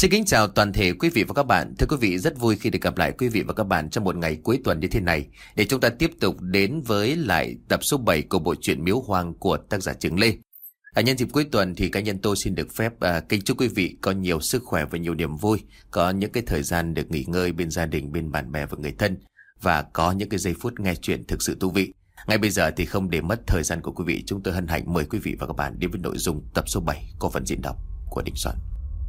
Xin kính chào toàn thể quý vị và các bạn. Thưa quý vị, rất vui khi được gặp lại quý vị và các bạn trong một ngày cuối tuần như thế này để chúng ta tiếp tục đến với lại tập số 7 của bộ truyện Miếu Hoang của tác giả Trường Lê. Nhân dịp cuối tuần thì cá nhân tôi xin được phép kính chúc quý vị có nhiều sức khỏe và nhiều niềm vui, có những cái thời gian được nghỉ ngơi bên gia đình, bên bạn bè và người thân, và có những cái giây phút nghe chuyện thực sự thú vị. Ngay bây giờ thì không để mất thời gian của quý vị, chúng tôi hân hạnh mời quý vị và các bạn đến với nội dung tập số 7 của phần diễn đọc của Đình Soạn.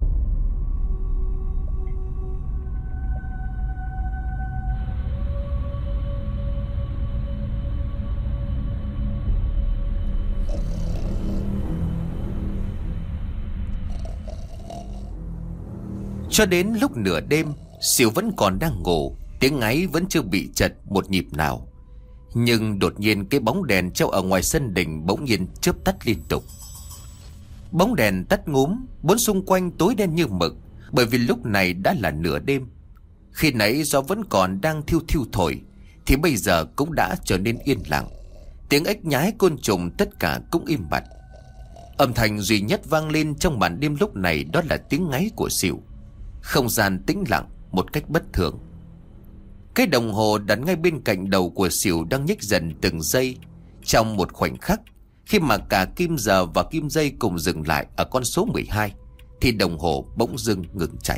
Cho đến lúc nửa đêm, Sỉu vẫn còn đang ngủ, tiếng ngáy vẫn chưa bị chật một nhịp nào. Nhưng đột nhiên cái bóng đèn treo ở ngoài sân đình bỗng nhiên chớp tắt liên tục. Bóng đèn tắt ngúm, bốn xung quanh tối đen như mực, bởi vì lúc này đã là nửa đêm. Khi nãy gió vẫn còn đang thiu thiu thổi, thì bây giờ cũng đã trở nên yên lặng. Tiếng ếch nhái, côn trùng tất cả cũng im bặt. Âm thanh duy nhất vang lên trong màn đêm lúc này đó là tiếng ngáy của Sỉu. Không gian tĩnh lặng một cách bất thường. Cái đồng hồ đặt ngay bên cạnh đầu của Sỉu đang nhích dần từng giây. Trong một khoảnh khắc, khi mà cả kim giờ và kim giây cùng dừng lại ở con số 12, thì đồng hồ bỗng dưng ngừng chạy.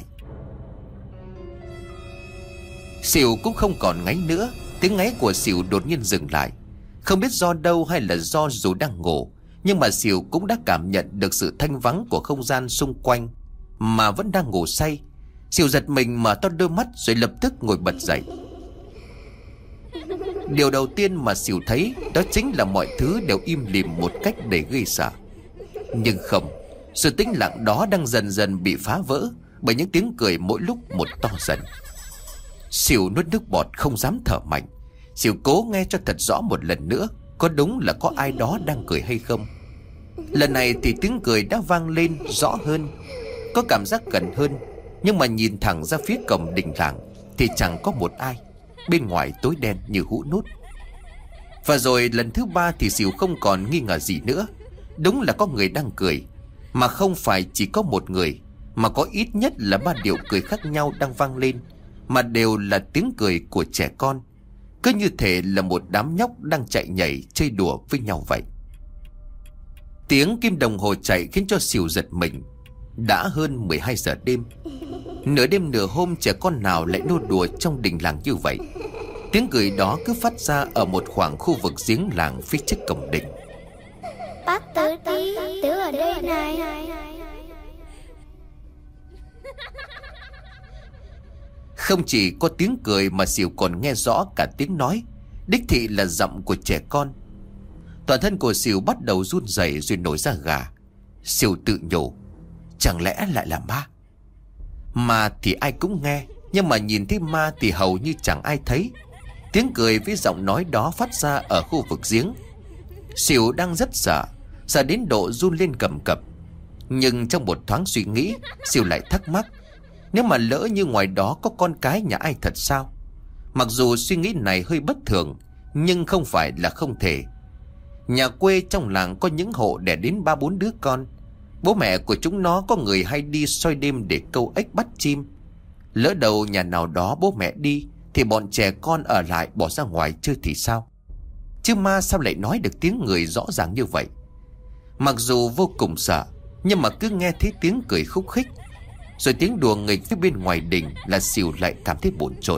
Sỉu cũng không còn ngáy nữa. Tiếng ngáy của Sỉu đột nhiên dừng lại. Không biết do đâu hay là do dù đang ngủ, nhưng mà Sỉu cũng đã cảm nhận được sự thanh vắng của không gian xung quanh. Mà vẫn đang ngủ say, Sỉu giật mình mở to đôi mắt rồi lập tức ngồi bật dậy. Điều đầu tiên mà Sỉu thấy đó chính là mọi thứ đều im lìm một cách đầy ghê sợ. Nhưng không, sự tĩnh lặng đó đang dần dần bị phá vỡ bởi những tiếng cười mỗi lúc một to dần. Sỉu nuốt nước bọt không dám thở mạnh. Sỉu cố nghe cho thật rõ một lần nữa, có đúng là có ai đó đang cười hay không. Lần này thì tiếng cười đã vang lên rõ hơn, có cảm giác gần hơn. Nhưng mà nhìn thẳng ra phía cổng đình làng thì chẳng có một ai. Bên ngoài tối đen như hũ nút. Và rồi lần thứ ba thì Sỉu không còn nghi ngờ gì nữa. Đúng là có người đang cười. Mà không phải chỉ có một người, mà có ít nhất là 3 điệu cười khác nhau đang vang lên. Mà đều là tiếng cười của trẻ con. Cứ như thể là một đám nhóc đang chạy nhảy chơi đùa với nhau vậy. Tiếng kim đồng hồ chạy khiến cho Sỉu giật mình. Đã hơn 12 giờ đêm. Nửa đêm nửa hôm trẻ con nào lại nô đùa trong đình làng như vậy. Tiếng cười đó cứ phát ra ở một khoảng khu vực giếng làng phía trước cổng đình. Bác Tứ tí, Tứ ở đây này. Không chỉ có tiếng cười mà Sỉu còn nghe rõ cả tiếng nói, đích thị là giọng của trẻ con. Toàn thân của Sỉu bắt đầu run rẩy rồi nổi da gà. Sỉu tự nhủ, chẳng lẽ lại là ma? Ma thì ai cũng nghe, nhưng mà nhìn thấy ma thì hầu như chẳng ai thấy. Tiếng cười với giọng nói đó phát ra ở khu vực giếng. Sỉu đang rất sợ, sợ đến độ run lên cầm cập. Nhưng trong một thoáng suy nghĩ, Sỉu lại thắc mắc, nếu mà lỡ như ngoài đó có con cái nhà ai thật sao? Mặc dù suy nghĩ này hơi bất thường, nhưng không phải là không thể. Nhà quê trong làng có những hộ đẻ đến 3-4 đứa con. Bố mẹ của chúng nó có người hay đi soi đêm để câu ếch bắt chim. Lỡ đầu nhà nào đó bố mẹ đi thì bọn trẻ con ở lại bỏ ra ngoài chơi thì sao? Chứ ma sao lại nói được tiếng người rõ ràng như vậy? Mặc dù vô cùng sợ, nhưng mà cứ nghe thấy tiếng cười khúc khích, rồi tiếng đùa nghịch phía bên ngoài đình là Sỉu lại cảm thấy bồn chồn.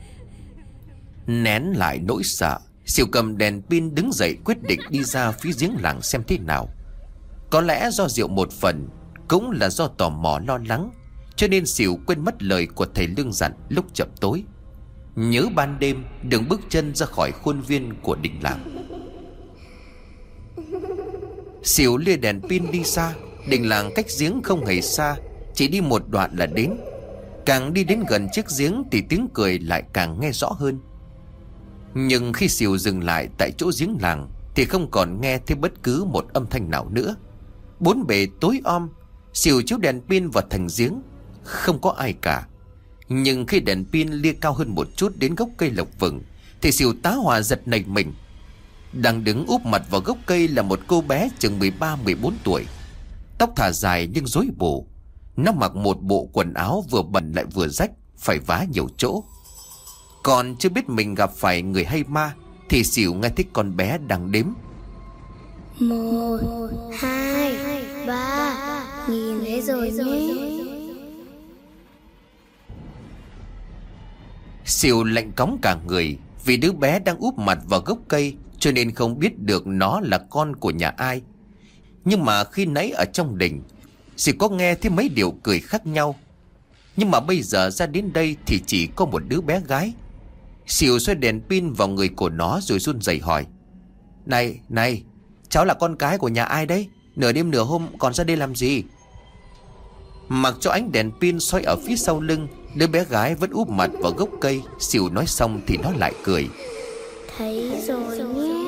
Nén lại nỗi sợ, Sỉu cầm đèn pin đứng dậy quyết định đi ra phía giếng làng xem thế nào. Có lẽ do rượu một phần, cũng là do tò mò lo lắng, cho nên Sỉu quên mất lời của thầy Lương dặn lúc chập tối: nhớ ban đêm đừng bước chân ra khỏi khuôn viên của đình làng. Sỉu lia đèn pin đi xa. Đình làng cách giếng không hề xa, chỉ đi một đoạn là đến. Càng đi đến gần chiếc giếng thì tiếng cười lại càng nghe rõ hơn. Nhưng khi Sỉu dừng lại tại chỗ giếng làng thì không còn nghe thấy bất cứ một âm thanh nào nữa. Bốn bề tối om. Sỉu chiếu đèn pin vào thành giếng, không có ai cả. Nhưng khi đèn pin lia cao hơn một chút đến gốc cây lộc vừng thì Sỉu tá hỏa giật nảy mình. Đang đứng úp mặt vào gốc cây là một cô bé chừng 13-14 tuổi. Tóc thả dài nhưng rối bù. Nó mặc một bộ quần áo vừa bẩn lại vừa rách, phải vá nhiều chỗ. Còn chưa biết mình gặp phải người hay ma thì xỉu nghe thấy con bé đang đếm: 1, 2, 3. Nhìn thấy rồi nhé. Xỉu lạnh cóng cả người, vì đứa bé đang úp mặt vào gốc cây cho nên không biết được nó là con của nhà ai. Nhưng mà khi nãy ở trong đình, Xỉu có nghe thấy mấy điều cười khác nhau. Nhưng mà bây giờ ra đến đây thì chỉ có một đứa bé gái. Xỉu xoay đèn pin vào người của nó rồi run rẩy hỏi: Này, cháu là con cái của nhà ai đấy? Nửa đêm nửa hôm còn ra đây làm gì? Mặc cho ánh đèn pin soi ở phía sau lưng, đứa bé gái vẫn úp mặt vào gốc cây. Xỉu nói xong thì nó lại cười: Thấy rồi nhé.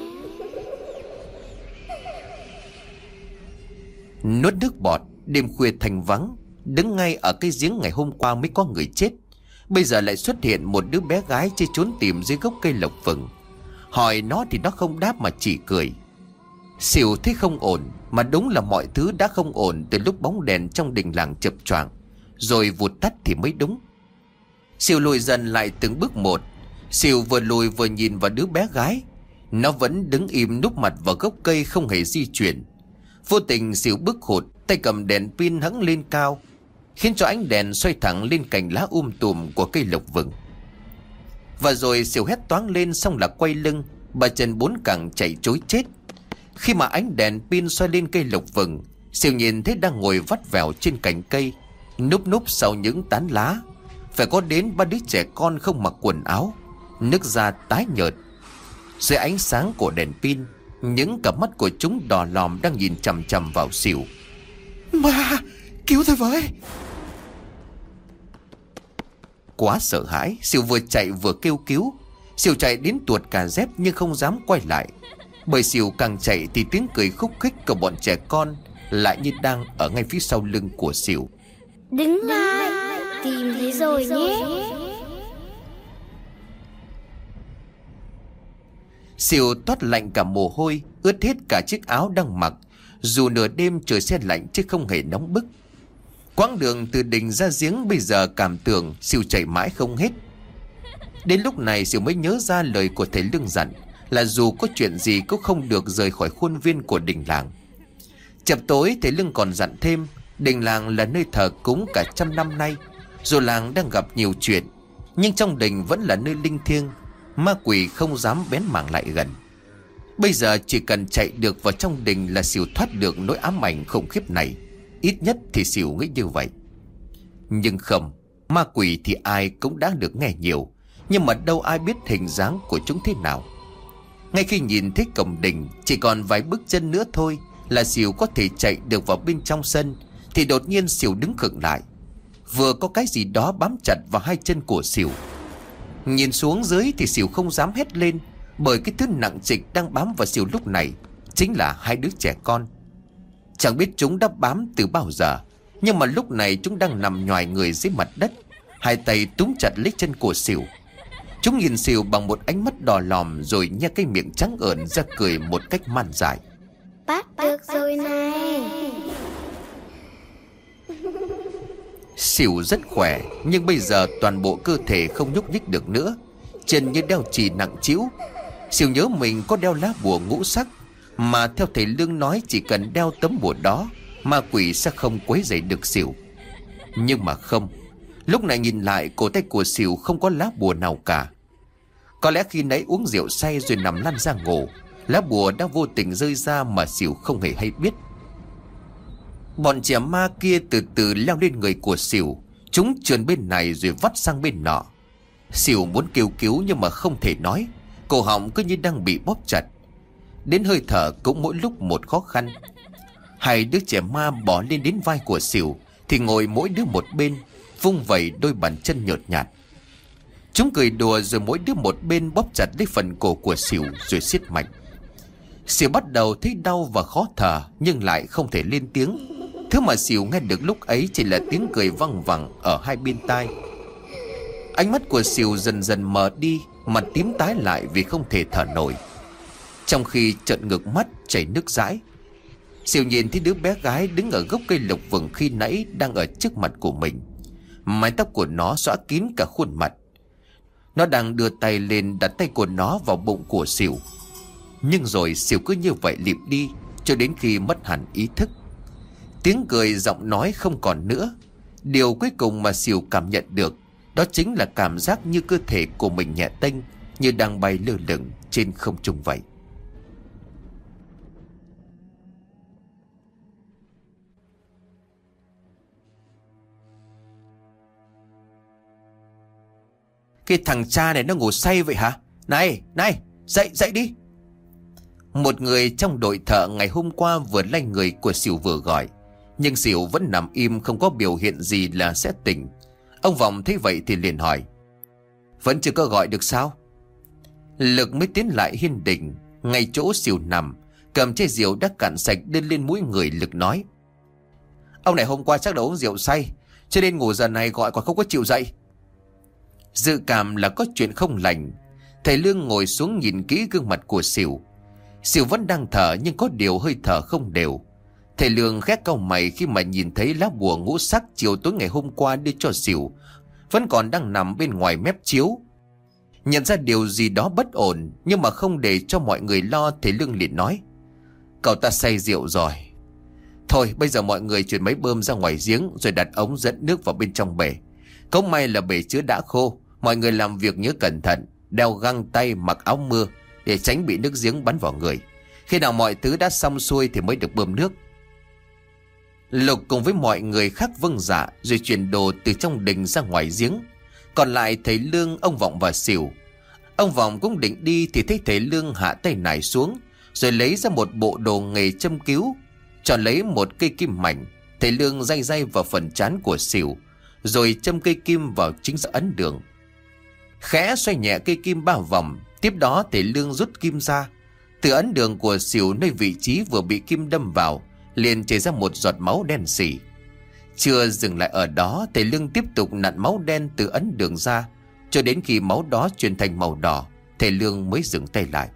Nuốt nước bọt, đêm khuya thành vắng, đứng ngay ở cái giếng ngày hôm qua mới có người chết, bây giờ lại xuất hiện một đứa bé gái chơi trốn tìm dưới gốc cây lộc vừng. Hỏi nó thì nó không đáp mà chỉ cười. Xỉu thấy không ổn, mà đúng là mọi thứ đã không ổn từ lúc bóng đèn trong đình làng chập choạng rồi vụt tắt thì mới đúng. Xỉu lùi dần lại từng bước một. Xỉu vừa lùi vừa nhìn vào đứa bé gái. Nó vẫn đứng im núp mặt vào gốc cây không hề di chuyển. Vô tình Xỉu bước hụt, tay cầm đèn pin hẫng lên cao, khiến cho ánh đèn xoay thẳng lên cành lá tùm của cây lộc vừng. Và rồi Xỉu hét toáng lên, xong là quay lưng, bà chân bốn cẳng chạy trối chết. Khi mà ánh đèn pin xoay lên cây lộc vừng, Xỉu nhìn thấy đang ngồi vắt vẻo trên cành cây, núp sau những tán lá. Phải có đến 3 đứa trẻ con không mặc quần áo, nước da tái nhợt. Dưới ánh sáng của đèn pin, những cặp mắt của chúng đỏ lòm đang nhìn chằm chằm vào Xỉu. Ma, cứu tôi với! Quá sợ hãi, Xỉu vừa chạy vừa kêu cứu. Xỉu chạy đến tuột cả dép nhưng không dám quay lại, bởi Xỉu càng chạy thì tiếng cười khúc khích của bọn trẻ con lại như đang ở ngay phía sau lưng của Xỉu. Đứng lại, tìm thấy rồi nhé. Xỉu toát lạnh cả mồ hôi, ướt hết cả chiếc áo đang mặc. Dù nửa đêm trời se lạnh chứ không hề nóng bức. Quãng đường từ đình ra giếng bây giờ cảm tưởng Xỉu chạy mãi không hết. Đến lúc này Xỉu mới nhớ ra lời của thầy Lương dặn là dù có chuyện gì cũng không được rời khỏi khuôn viên của đình làng. Chập tối thầy Lương còn dặn thêm, đình làng là nơi thờ cúng cả 100 năm nay. Dù làng đang gặp nhiều chuyện, nhưng trong đình vẫn là nơi linh thiêng, ma quỷ không dám bén mảng lại gần. Bây giờ chỉ cần chạy được vào trong đình là Xỉu thoát được nỗi ám ảnh khủng khiếp này. Ít nhất thì Xỉu nghĩ như vậy. Nhưng không, ma quỷ thì ai cũng đã được nghe nhiều, nhưng mà đâu ai biết hình dáng của chúng thế nào. Ngay khi nhìn thấy cổng đình chỉ còn vài bước chân nữa thôi là Xỉu có thể chạy được vào bên trong sân, thì đột nhiên Xỉu đứng khựng lại. Vừa có cái gì đó bám chặt vào hai chân của Xỉu. Nhìn xuống dưới thì Xỉu không dám hét lên, bởi cái thứ nặng trịch đang bám vào Xỉu lúc này chính là hai đứa trẻ con. Chẳng biết chúng đã bám từ bao giờ, nhưng mà lúc này chúng đang nằm nhoài người dưới mặt đất, hai tay túm chặt lấy chân của Xỉu. Chúng nhìn Xỉu bằng một ánh mắt đỏ lòm, rồi nhe cái miệng trắng ởn ra cười một cách man dại. Bắt được rồi này. Xỉu rất khỏe, nhưng bây giờ toàn bộ cơ thể không nhúc nhích được nữa, chân như đeo chì nặng trĩu. Xỉu nhớ mình có đeo lá bùa ngũ sắc, mà theo thầy Lương nói chỉ cần đeo tấm bùa đó, ma quỷ sẽ không quấy rầy được Xỉu. Nhưng mà không, lúc này nhìn lại cổ tay của Xỉu không có lá bùa nào cả. Có lẽ khi nãy uống rượu say rồi nằm lăn ra ngủ, lá bùa đã vô tình rơi ra mà Xỉu không hề hay biết. Bọn trẻ ma kia từ từ leo lên người của Xỉu, chúng trườn bên này rồi vắt sang bên nọ. Xỉu muốn kêu cứu nhưng mà không thể nói, cổ họng cứ như đang bị bóp chặt, đến hơi thở cũng mỗi lúc một khó khăn. Hai đứa trẻ ma bỏ lên đến vai của Xỉu thì ngồi mỗi đứa một bên, vung vẩy đôi bàn chân nhợt nhạt. Chúng cười đùa rồi mỗi đứa một bên bóp chặt lấy phần cổ của Xỉu rồi siết mạnh. Xỉu bắt đầu thấy đau và khó thở, nhưng lại không thể lên tiếng. Thứ mà Xỉu nghe được lúc ấy chỉ là tiếng cười văng vẳng ở hai bên tai. Ánh mắt của Xỉu dần dần mờ đi, mặt tím tái lại vì không thể thở nổi, trong khi trợn ngược mắt chảy nước dãi. Xỉu nhìn thấy đứa bé gái đứng ở gốc cây lộc vừng khi nãy đang ở trước mặt của mình. Mái tóc của nó xõa kín cả khuôn mặt. Nó đang đưa tay lên đặt tay của nó vào bụng của Xỉu. Nhưng rồi Xỉu cứ như vậy lịm đi cho đến khi mất hẳn ý thức. Tiếng cười, giọng nói không còn nữa. Điều cuối cùng mà Xỉu cảm nhận được đó chính là cảm giác như cơ thể của mình nhẹ tênh, như đang bay lơ lửng trên không trung vậy. Cái thằng cha này nó ngủ say vậy hả? Này, dậy đi. Một người trong đội thợ ngày hôm qua vừa lay người của Xỉu vừa gọi. Nhưng Xỉu vẫn nằm im, không có biểu hiện gì là sẽ tỉnh. Ông Vọng thấy vậy thì liền hỏi: Vẫn chưa có gọi được sao? Lực mới tiến lại hiên đình, ngay chỗ Xỉu nằm, cầm chai rượu đã cạn sạch đưa lên mũi người. Lực nói: Ông này hôm qua chắc đã uống rượu say, cho nên ngủ giờ này gọi còn không có chịu dậy. Dự cảm là có chuyện không lành, thầy Lương ngồi xuống nhìn kỹ gương mặt của Xỉu. Xỉu vẫn đang thở nhưng có điều hơi thở không đều. Thầy Lương khẽ cau mày khi mà nhìn thấy lá bùa ngũ sắc chiều tối ngày hôm qua đưa cho Xỉu vẫn còn đang nằm bên ngoài mép chiếu. Nhận ra điều gì đó bất ổn, nhưng mà không để cho mọi người lo, thầy Lương liền nói: Cậu ta say rượu rồi. Thôi bây giờ mọi người chuyển máy bơm ra ngoài giếng, rồi đặt ống dẫn nước vào bên trong bể. Không may là bể chứa đã khô, mọi người làm việc nhớ cẩn thận, đeo găng tay, mặc áo mưa để tránh bị nước giếng bắn vào người. Khi nào mọi thứ đã xong xuôi thì mới được bơm nước. Lục cùng với mọi người khác vâng dạ, rồi chuyển đồ từ trong đình ra ngoài giếng. Còn lại thầy Lương, ông Vọng và Xỉu. Ông Vọng cũng định đi thì thấy thầy Lương hạ tay nải xuống, rồi lấy ra một bộ đồ nghề châm cứu. Chọn lấy một cây kim mảnh, thầy Lương day vào phần trán của Xỉu, rồi châm cây kim vào chính giữa ấn đường. Khẽ xoay nhẹ cây kim 3 vòng. Tiếp đó thầy Lương rút kim ra. Từ ấn đường của Xỉu, nơi vị trí vừa bị kim đâm vào, liền chảy ra một giọt máu đen sì. Chưa dừng lại ở đó, thầy Lương tiếp tục nặn máu đen từ ấn đường ra, cho đến khi máu đó chuyển thành màu đỏ, thầy Lương mới dừng tay lại.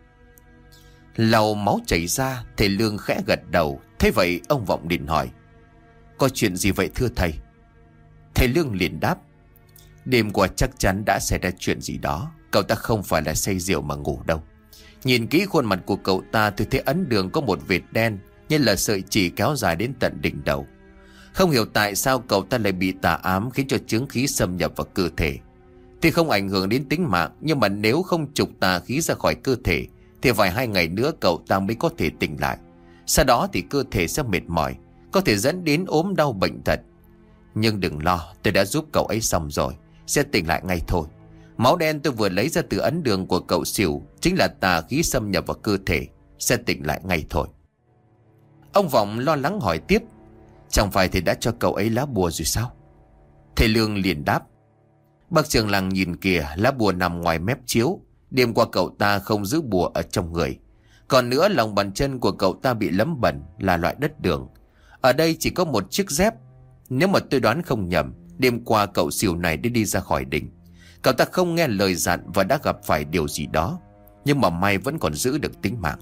Lau máu chảy ra, thầy Lương khẽ gật đầu. Thế vậy ông Vọng liền hỏi: Có chuyện gì vậy thưa thầy? Thầy Lương liền đáp: Đêm qua chắc chắn đã xảy ra chuyện gì đó. Cậu ta không phải là say rượu mà ngủ đâu. Nhìn kỹ khuôn mặt của cậu ta, tôi thấy ấn đường có một vệt đen, như là sợi chỉ kéo dài đến tận đỉnh đầu. Không hiểu tại sao cậu ta lại bị tà ám, khiến cho chướng khí xâm nhập vào cơ thể. Thì không ảnh hưởng đến tính mạng, nhưng mà nếu không trục tà khí ra khỏi cơ thể thì vài 2 ngày nữa cậu ta mới có thể tỉnh lại. Sau đó thì cơ thể sẽ mệt mỏi, có thể dẫn đến ốm đau bệnh tật. Nhưng đừng lo, tôi đã giúp cậu ấy xong rồi, sẽ tỉnh lại ngay thôi. Máu đen tôi vừa lấy ra từ ấn đường của cậu Xỉu chính là tà khí xâm nhập vào cơ thể, sẽ tỉnh lại ngay thôi. Ông Vọng lo lắng hỏi tiếp: Chẳng phải thầy đã cho cậu ấy lá bùa rồi sao? Thầy Lương liền đáp: Bác trưởng làng nhìn kìa, lá bùa nằm ngoài mép chiếu. Đêm qua cậu ta không giữ bùa ở trong người. Còn nữa, lòng bàn chân của cậu ta bị lấm bẩn, là loại đất đường. Ở đây chỉ có một chiếc dép. Nếu mà tôi đoán không nhầm, đêm qua cậu Xỉu này đi ra khỏi đình. Cậu ta không nghe lời dặn và đã gặp phải điều gì đó, nhưng mà may vẫn còn giữ được tính mạng.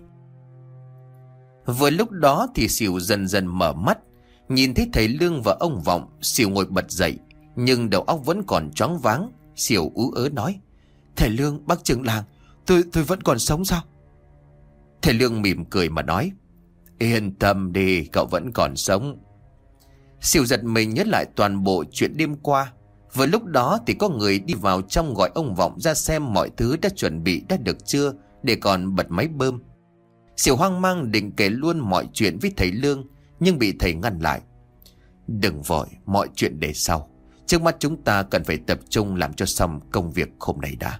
Vừa lúc đó thì Xỉu dần dần mở mắt. Nhìn thấy thầy Lương và ông Vọng, Xỉu ngồi bật dậy, nhưng đầu óc vẫn còn choáng váng. Xỉu ú ớ nói: Thầy Lương, bác trưởng làng, tôi vẫn còn sống sao? Thầy Lương mỉm cười mà nói: Yên tâm đi, cậu vẫn còn sống. Xỉu giật mình nhớ lại toàn bộ chuyện đêm qua. Vừa lúc đó thì có người đi vào trong gọi ông Vọng ra xem mọi thứ đã chuẩn bị đã được chưa, để còn bật máy bơm. Xỉu hoang mang định kể luôn mọi chuyện với thầy Lương, nhưng bị thầy ngăn lại: Đừng vội, mọi chuyện để sau. Trước mắt chúng ta cần phải tập trung làm cho xong công việc hôm nay đã.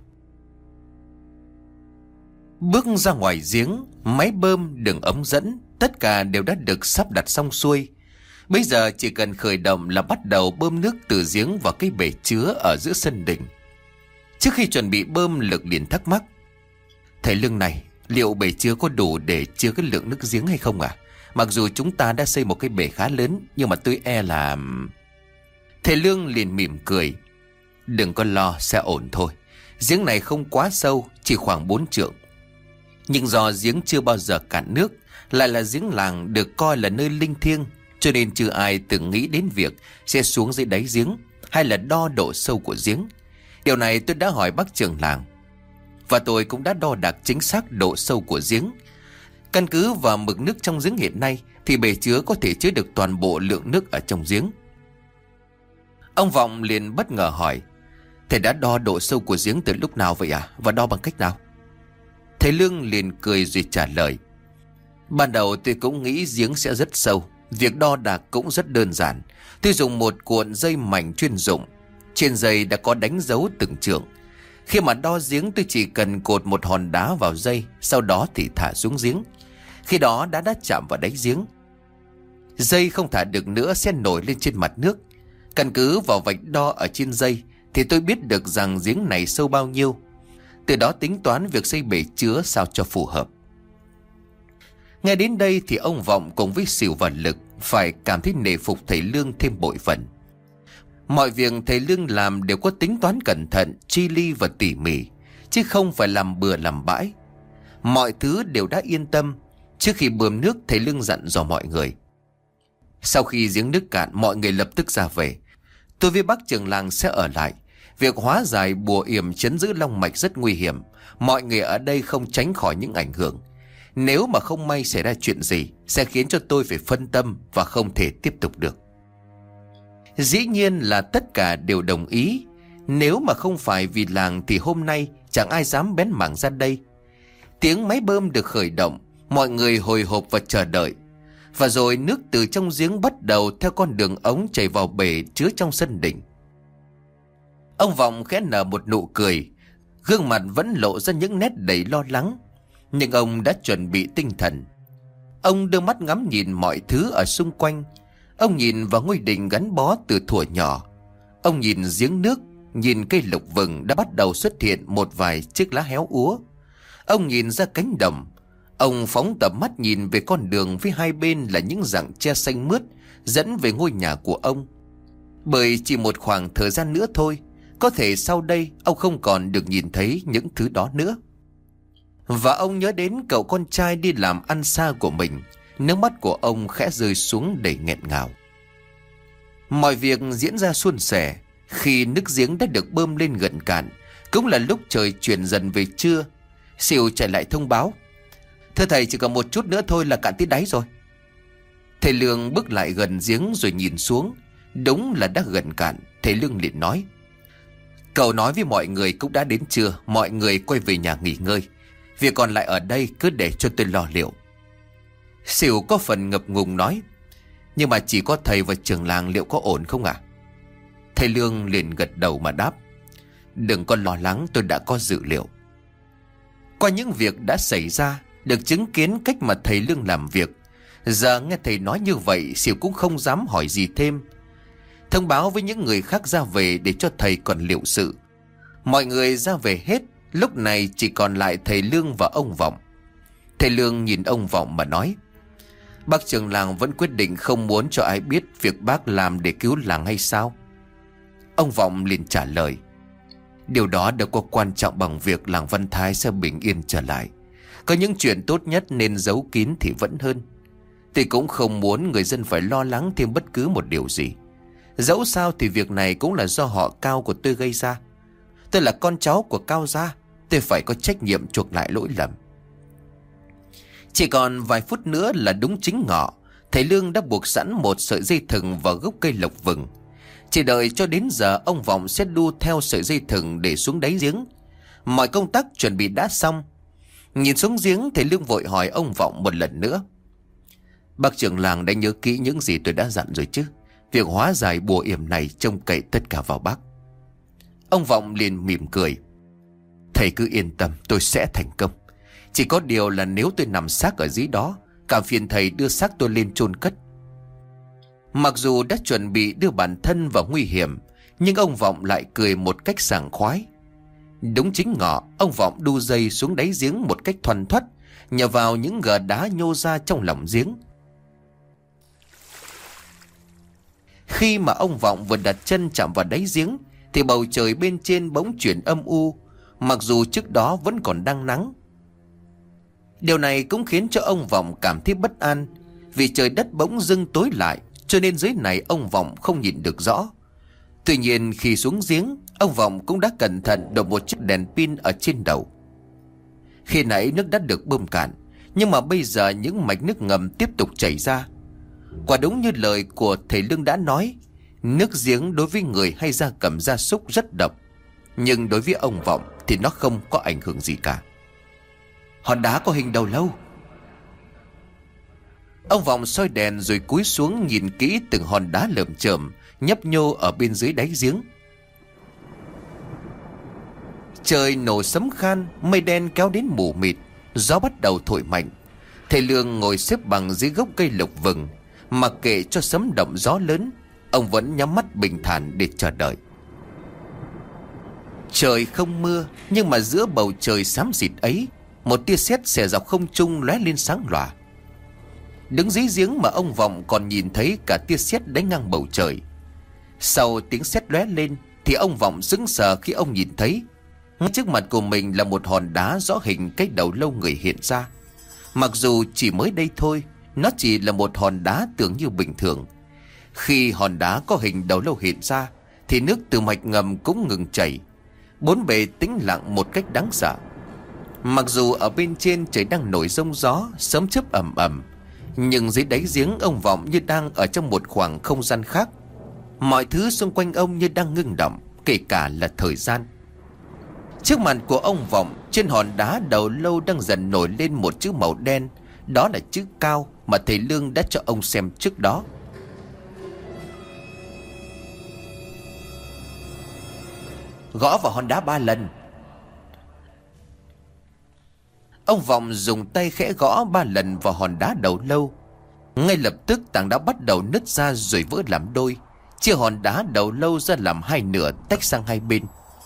Bước ra ngoài giếng, máy bơm, đường ống dẫn, tất cả đều đã được sắp đặt xong xuôi. Bây giờ chỉ cần khởi động là bắt đầu bơm nước từ giếng vào cái bể chứa ở giữa sân đình. Trước khi chuẩn bị bơm, Lực liền thắc mắc: Thầy Lương này, liệu bể chứa có đủ để chứa cái lượng nước giếng hay không à? Mặc dù chúng ta đã xây một cái bể khá lớn, nhưng mà tôi e là... Thầy Lương liền mỉm cười: Đừng có lo, sẽ ổn thôi. Giếng này không quá sâu, chỉ khoảng 4 trượng. Nhưng do giếng chưa bao giờ cạn nước, lại là giếng làng được coi là nơi linh thiêng, cho nên chưa ai từng nghĩ đến việc sẽ xuống dưới đáy giếng hay là đo độ sâu của giếng. Điều này tôi đã hỏi bác trưởng làng, và tôi cũng đã đo đạc chính xác độ sâu của giếng. Căn cứ vào mực nước trong giếng hiện nay thì bể chứa có thể chứa được toàn bộ lượng nước ở trong giếng. Ông Vọng liền bất ngờ hỏi: thầy đã đo độ sâu của giếng từ lúc nào vậy à? Và đo bằng cách nào? Thầy Lương liền cười rồi trả lời: ban đầu tôi cũng nghĩ giếng sẽ rất sâu. Việc đo đạc cũng rất đơn giản. Tôi dùng một cuộn dây mảnh chuyên dụng. Trên dây đã có đánh dấu từng trượng. Khi mà đo giếng tôi chỉ cần cột một hòn đá vào dây, sau đó thì thả xuống giếng. Khi đó đá đã chạm vào đáy giếng. Dây không thả được nữa sẽ nổi lên trên mặt nước. Căn cứ vào vạch đo ở trên dây thì tôi biết được rằng giếng này sâu bao nhiêu. Từ đó tính toán việc xây bể chứa sao cho phù hợp. Nghe đến đây thì ông Vọng cùng với Sỉu và Lực phải cảm thấy nể phục thầy Lương thêm bội phần. Mọi việc thầy Lương làm đều có tính toán cẩn thận, chi li và tỉ mỉ, chứ không phải làm bừa làm bãi. Mọi thứ đều đã yên tâm. Trước khi bơm nước, thầy Lương dặn dò mọi người: sau khi giếng nước cạn, mọi người lập tức ra về. Tôi với bác trưởng làng sẽ ở lại. Việc hóa giải bùa yểm trấn giữ long mạch rất nguy hiểm. Mọi người ở đây không tránh khỏi những ảnh hưởng. Nếu mà không may xảy ra chuyện gì, sẽ khiến cho tôi phải phân tâm và không thể tiếp tục được. Dĩ nhiên là tất cả đều đồng ý. Nếu mà không phải vì làng thì hôm nay chẳng ai dám bén mảng ra đây. Tiếng máy bơm được khởi động, mọi người hồi hộp và chờ đợi. Và rồi nước từ trong giếng bắt đầu theo con đường ống chảy vào bể chứa trong sân đình. Ông Vọng khẽ nở một nụ cười, gương mặt vẫn lộ ra những nét đầy lo lắng. Nhưng ông đã chuẩn bị tinh thần. Ông đưa mắt ngắm nhìn mọi thứ ở xung quanh. Ông nhìn vào ngôi đình gắn bó từ thuở nhỏ. Ông nhìn giếng nước, nhìn cây lục vừng đã bắt đầu xuất hiện một vài chiếc lá héo úa. Ông nhìn ra cánh đồng. Ông phóng tầm mắt nhìn về con đường với hai bên là những rặng tre xanh mướt dẫn về ngôi nhà của ông. Bởi chỉ một khoảng thời gian nữa thôi, có thể sau đây ông không còn được nhìn thấy những thứ đó nữa. Và ông nhớ đến cậu con trai đi làm ăn xa của mình. Nước mắt của ông khẽ rơi xuống đầy nghẹn ngào. Mọi việc diễn ra suôn sẻ. Khi nước giếng đã được bơm lên gần cạn, cũng là lúc trời chuyển dần về trưa. Sỉu chạy lại thông báo: thưa thầy, chỉ còn một chút nữa thôi là cạn tới đáy rồi. Thầy Lương bước lại gần giếng rồi nhìn xuống. Đúng là đã gần cạn. Thầy Lương liền nói: cậu nói với mọi người cũng đã đến trưa. Mọi người quay về nhà nghỉ ngơi. Việc còn lại ở đây cứ để cho tôi lo liệu. Sỉu có phần ngập ngùng nói: nhưng mà chỉ có thầy và trưởng làng, liệu có ổn không ạ? Thầy Lương liền gật đầu mà đáp: đừng có lo lắng, tôi đã có dự liệu. Qua những việc đã xảy ra, được chứng kiến cách mà thầy Lương làm việc, giờ nghe thầy nói như vậy, Sỉu cũng không dám hỏi gì thêm. Thông báo với những người khác ra về để cho thầy còn liệu sự. Mọi người ra về hết. Lúc này chỉ còn lại thầy Lương và ông Vọng. Thầy Lương nhìn ông Vọng mà nói: bác trưởng làng vẫn quyết định không muốn cho ai biết việc bác làm để cứu làng hay sao? Ông Vọng liền trả lời: điều đó đâu có quan trọng bằng việc làng Văn Thái sẽ bình yên trở lại. Có những chuyện tốt nhất nên giấu kín thì vẫn hơn. Tôi cũng không muốn người dân phải lo lắng thêm bất cứ một điều gì. Dẫu sao thì việc này cũng là do họ Cao của tôi gây ra. Tôi là con cháu của Cao gia, tôi phải có trách nhiệm chuộc lại lỗi lầm. Chỉ còn vài phút nữa là đúng chính ngọ. Thầy Lương đã buộc sẵn một sợi dây thừng vào gốc cây lộc vừng. Chỉ đợi cho đến giờ, ông Vọng sẽ đu theo sợi dây thừng để xuống đáy giếng. Mọi công tác chuẩn bị đã xong. Nhìn xuống giếng, thầy Lương vội hỏi ông Vọng một lần nữa: bác trưởng làng đã nhớ kỹ những gì tôi đã dặn rồi chứ? Việc hóa giải bùa yểm này trông cậy tất cả vào bác. Ông Vọng liền mỉm cười: thầy cứ yên tâm, tôi sẽ thành công. Chỉ có điều là nếu tôi nằm xác ở dưới đó, cảm phiền thầy đưa xác tôi lên chôn cất. Mặc dù đã chuẩn bị đưa bản thân vào nguy hiểm, nhưng ông Vọng lại cười một cách sảng khoái. Đúng chính ngọ, ông Vọng đu dây xuống đáy giếng một cách thoăn thoắt, nhờ vào những gờ đá nhô ra trong lòng giếng. Khi mà ông Vọng vừa đặt chân chạm vào đáy giếng thì bầu trời bên trên bỗng chuyển âm u, mặc dù trước đó vẫn còn đang nắng. Điều này cũng khiến cho ông Vọng cảm thấy bất an, vì trời đất bỗng dưng tối lại, cho nên dưới này ông Vọng không nhìn được rõ. Tuy nhiên khi xuống giếng, ông Vọng cũng đã cẩn thận đổ một chiếc đèn pin ở trên đầu. Khi nãy nước đã được bơm cạn, nhưng mà bây giờ những mạch nước ngầm tiếp tục chảy ra. Quả đúng như lời của thầy Lương đã nói, nước giếng đối với người hay gia cầm gia súc rất độc, nhưng đối với ông Vọng thì nó không có ảnh hưởng gì cả. Hòn đá có hình đầu lâu. Ông Vọng soi đèn rồi cúi xuống nhìn kỹ từng hòn đá lởm chởm nhấp nhô ở bên dưới đáy giếng. Trời nổ sấm khan, mây đen kéo đến mù mịt, gió bắt đầu thổi mạnh. Thầy Lương ngồi xếp bằng dưới gốc cây lộc vừng, mặc kệ cho sấm động gió lớn, ông vẫn nhắm mắt bình thản để chờ đợi. Trời không mưa, nhưng mà giữa bầu trời xám xịt ấy, một tia sét xẻ dọc không trung lóe lên sáng lòa. Đứng dưới giếng mà ông Vọng còn nhìn thấy cả tia sét đánh ngang bầu trời. Sau tiếng sét lóe lên thì ông Vọng sững sờ khi ông nhìn thấy ngay trước mặt của mình là một hòn đá rõ hình cái đầu lâu người hiện ra. Mặc dù chỉ mới đây thôi, nó chỉ là một hòn đá tưởng như bình thường. Khi hòn đá có hình đầu lâu hiện ra thì nước từ mạch ngầm cũng ngừng chảy. Bốn bề tĩnh lặng một cách đáng sợ. Mặc dù ở bên trên trời đang nổi giông gió, sấm chớp ầm ầm, nhưng dưới đáy giếng ông Vọng như đang ở trong một khoảng không gian khác. Mọi thứ xung quanh ông như đang ngưng động, kể cả là thời gian. Trước mặt của ông Vọng, trên hòn đá đầu lâu đang dần nổi lên một chữ màu đen. Đó là chữ Cao mà thầy Lương đã cho ông xem trước đó. Gõ vào hòn đá 3 lần. Ông Vọng dùng tay khẽ gõ 3 lần vào hòn đá đầu lâu. Ngay lập tức tảng đá bắt đầu nứt ra rồi vỡ làm đôi, chia hòn đá đầu lâu ra làm hai nửa, tách sang hai bên.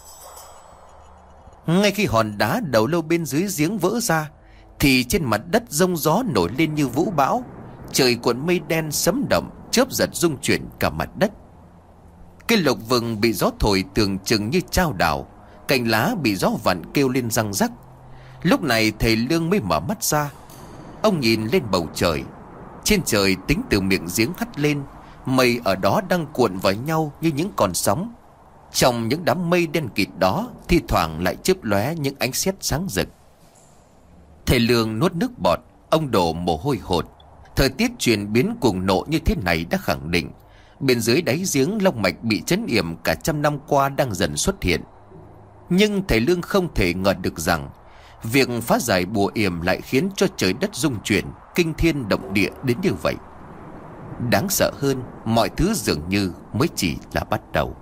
Ngay khi hòn đá đầu lâu bên dưới giếng vỡ ra thì trên mặt đất giông gió nổi lên như vũ bão. Trời cuộn mây đen sấm động, chớp giật rung chuyển cả mặt đất. Cây lộc vừng bị gió thổi tưởng chừng như chao đảo, cành lá bị gió vặn kêu lên răng rắc. Lúc này thầy Lương mới mở mắt ra. Ông nhìn lên bầu trời. Trên trời tính từ miệng giếng hắt lên, mây ở đó đang cuộn vào nhau như những con sóng. Trong những đám mây đen kịt đó thi thoảng lại chớp lóe những ánh sét sáng rực. Thầy Lương nuốt nước bọt, ông đổ mồ hôi hột. Thời tiết chuyển biến cuồng nộ như thế này đã khẳng định bên dưới đáy giếng long mạch bị trấn yểm cả trăm năm qua đang dần xuất hiện. Nhưng thầy Lương không thể ngờ được rằng việc phá giải bùa yểm lại khiến cho trời đất rung chuyển, kinh thiên động địa đến như vậy. Đáng sợ hơn, mọi thứ dường như mới chỉ là bắt đầu.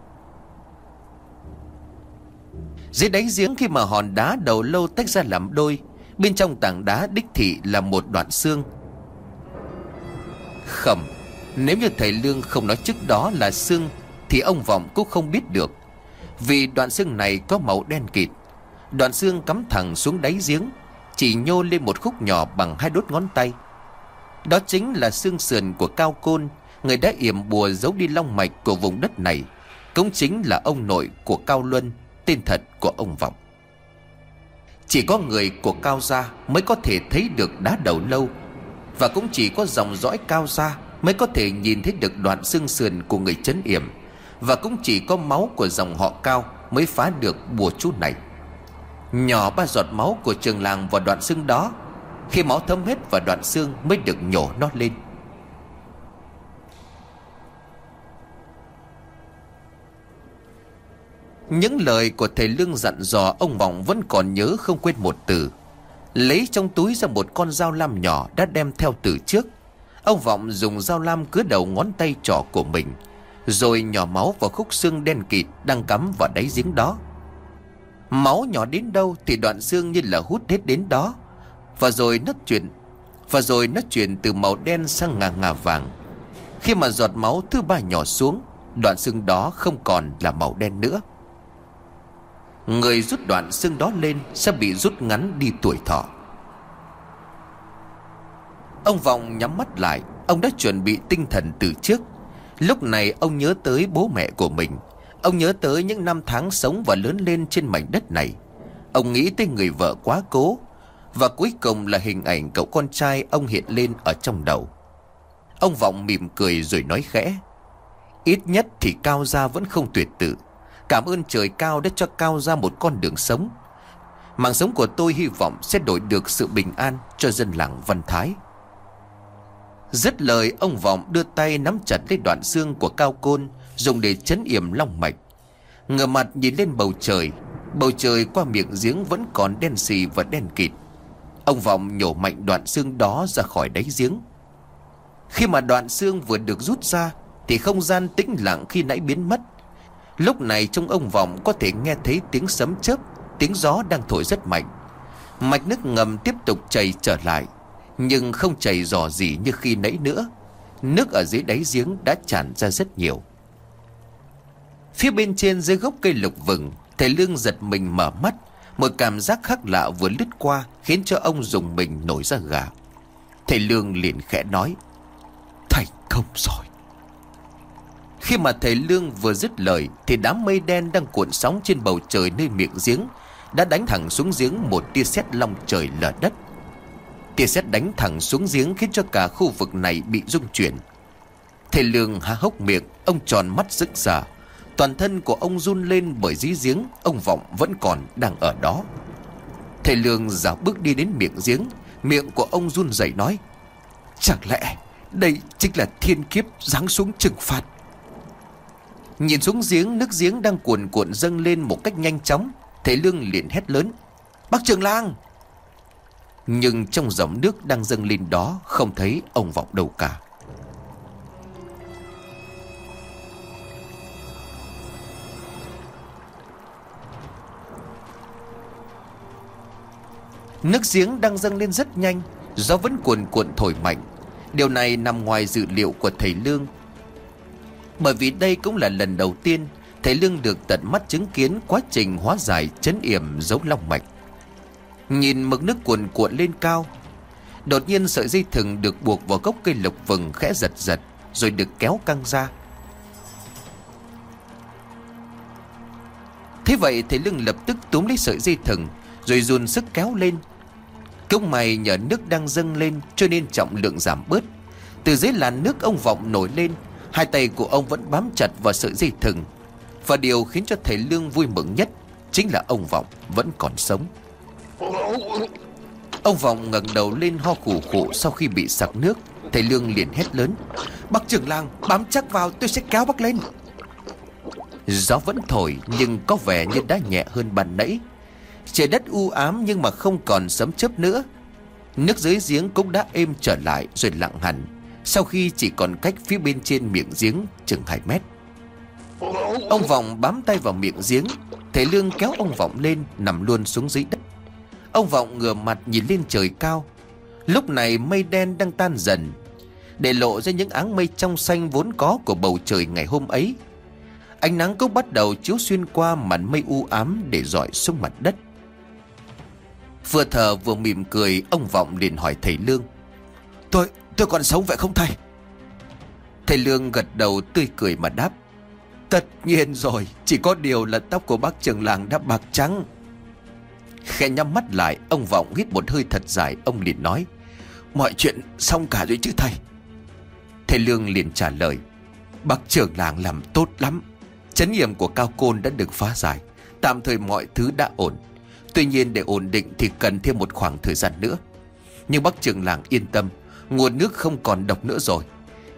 Dưới đáy giếng, khi mà hòn đá đầu lâu tách ra làm đôi, bên trong tảng đá đích thị là một đoạn xương. Không, nếu như thầy Lương không nói trước đó là xương thì ông Vọng cũng không biết được, vì đoạn xương này có màu đen kịt. Đoạn xương cắm thẳng xuống đáy giếng, chỉ nhô lên một khúc nhỏ bằng 2 đốt ngón tay. Đó chính là xương sườn của Cao Côn, người đã yểm bùa giấu đi long mạch của vùng đất này, cũng chính là ông nội của Cao Luân, tên thật của ông Vọng. Chỉ có người của Cao gia mới có thể thấy được đá đầu lâu, và cũng chỉ có dòng dõi Cao gia mới có thể nhìn thấy được đoạn xương sườn của người trấn yểm, và cũng chỉ có máu của dòng họ Cao mới phá được bùa chú này. Nhỏ 3 giọt máu của trường làng vào đoạn xương đó, khi máu thấm hết vào đoạn xương mới được nhổ nó lên. Những lời của thầy Lương dặn dò ông Vọng vẫn còn nhớ không quên một từ. Lấy trong túi ra một con dao lam nhỏ đã đem theo từ trước. Ông Vọng dùng dao lam cứa đầu ngón tay trỏ của mình, rồi nhỏ máu vào khúc xương đen kịt đang cắm vào đáy giếng đó. Máu nhỏ đến đâu thì đoạn xương như là hút hết đến đó, và rồi nó chuyển từ màu đen sang ngà vàng. Khi mà giọt máu thứ 3 nhỏ xuống, đoạn xương đó không còn là màu đen nữa. Người rút đoạn xương đó lên sẽ bị rút ngắn đi tuổi thọ. Ông Vọng nhắm mắt lại. Ông đã chuẩn bị tinh thần từ trước. Lúc này ông nhớ tới bố mẹ của mình. Ông nhớ tới những năm tháng sống và lớn lên trên mảnh đất này. Ông nghĩ tới người vợ quá cố, Và cuối cùng là hình ảnh cậu con trai ông hiện lên ở trong đầu. Ông Vọng mỉm cười rồi nói khẽ: ít nhất thì Cao gia vẫn không tuyệt tử. Cảm ơn trời cao đã cho Cao gia một con đường sống. Mạng sống của tôi hy vọng sẽ đổi được sự bình an cho dân làng Văn Thái. Dứt lời, ông Vọng đưa tay nắm chặt lấy đoạn xương của Cao Côn, dùng để trấn yểm long mạch. Ngửa mặt nhìn lên bầu trời. Bầu trời qua miệng giếng vẫn còn đen xì và đen kịt. Ông Vọng nhổ mạnh đoạn xương đó ra khỏi đáy giếng. Khi mà đoạn xương vừa được rút ra thì không gian tĩnh lặng khi nãy biến mất. Lúc này trong ông Vọng có thể nghe thấy tiếng sấm chớp, tiếng gió đang thổi rất mạnh. Mạch nước ngầm tiếp tục chảy trở lại, nhưng không chảy rò rỉ như khi nãy nữa. Nước ở dưới đáy giếng đã tràn ra rất nhiều. Phía bên trên dưới gốc cây lục vừng, thầy Lương giật mình mở mắt. Một cảm giác khác lạ vừa lướt qua khiến cho ông rùng mình nổi da gà. Thầy Lương liền khẽ nói: thành công rồi. Khi mà thầy Lương vừa dứt lời thì đám mây đen đang cuộn sóng trên bầu trời nơi miệng giếng đã đánh thẳng xuống giếng một tia sét long trời lở đất. Tia sét đánh thẳng xuống giếng khiến cho cả khu vực này bị rung chuyển. Thầy Lương há hốc miệng, ông tròn mắt rực rỡ. Toàn thân của ông run lên bởi dưới giếng ông Vọng vẫn còn đang ở đó. Thầy Lương dạo bước đi đến miệng giếng. Miệng của ông run rẩy nói: chẳng lẽ đây chính là thiên kiếp giáng xuống trừng phạt? Nhìn xuống giếng, nước giếng đang cuồn cuộn dâng lên một cách nhanh chóng. Thầy Lương liền hét lớn: bác trưởng làng! Nhưng trong dòng nước đang dâng lên đó không thấy ông Vọng đâu cả. Nước giếng đang dâng lên rất nhanh, gió vẫn cuồn cuộn thổi mạnh. Điều này nằm ngoài dự liệu của thầy Lương, bởi vì đây cũng là lần đầu tiên thầy Lương được tận mắt chứng kiến quá trình hóa giải trấn yểm dấu long mạch. Nhìn mực nước cuồn cuộn lên cao, đột nhiên sợi dây thừng được buộc vào gốc cây lộc vừng khẽ giật giật rồi được kéo căng ra. Thế vậy thầy Lương lập tức túm lấy sợi dây thừng rồi dồn sức kéo lên. Cũng may nhờ nước đang dâng lên cho nên trọng lượng giảm bớt. Từ dưới làn nước ông Vọng nổi lên, hai tay của ông vẫn bám chặt vào sợi dây thừng. Và điều khiến cho thầy Lương vui mừng nhất chính là ông Vọng vẫn còn sống. Ông Vọng ngẩng đầu lên ho khủ khủ sau khi bị sặc nước. Thầy Lương liền hét lớn: bác trưởng làng, bám chắc vào, tôi sẽ kéo bác lên. Gió vẫn thổi nhưng có vẻ như đã nhẹ hơn ban nãy. Trời đất u ám nhưng mà không còn sấm chớp nữa. Nước dưới giếng cũng đã êm trở lại rồi lặng hẳn, sau khi chỉ còn cách phía bên trên miệng giếng chừng 2 mét. Ông Vọng bám tay vào miệng giếng. Thầy Lương kéo ông Vọng lên nằm luôn xuống dưới đất. Ông Vọng ngửa mặt nhìn lên trời cao. Lúc này mây đen đang tan dần, để lộ ra những áng mây trong xanh vốn có của bầu trời ngày hôm ấy. Ánh nắng cũng bắt đầu chiếu xuyên qua màn mây u ám để rọi xuống mặt đất. Vừa thở vừa mỉm cười, ông Vọng liền hỏi thầy Lương: Tôi còn sống vậy không thầy? Thầy Lương gật đầu tươi cười mà đáp: tất nhiên rồi, chỉ có điều là tóc của bác trưởng làng đã bạc trắng. Khẽ nhắm mắt lại, ông Vọng hít một hơi thật dài. Ông liền nói: mọi chuyện xong cả rồi chứ thầy? Thầy Lương liền trả lời: bác trưởng làng làm tốt lắm. Trấn yểm của Cao Côn đã được phá giải, tạm thời mọi thứ đã ổn. Tuy nhiên để ổn định thì cần thêm một khoảng thời gian nữa. Nhưng bác trưởng làng yên tâm, nguồn nước không còn độc nữa rồi.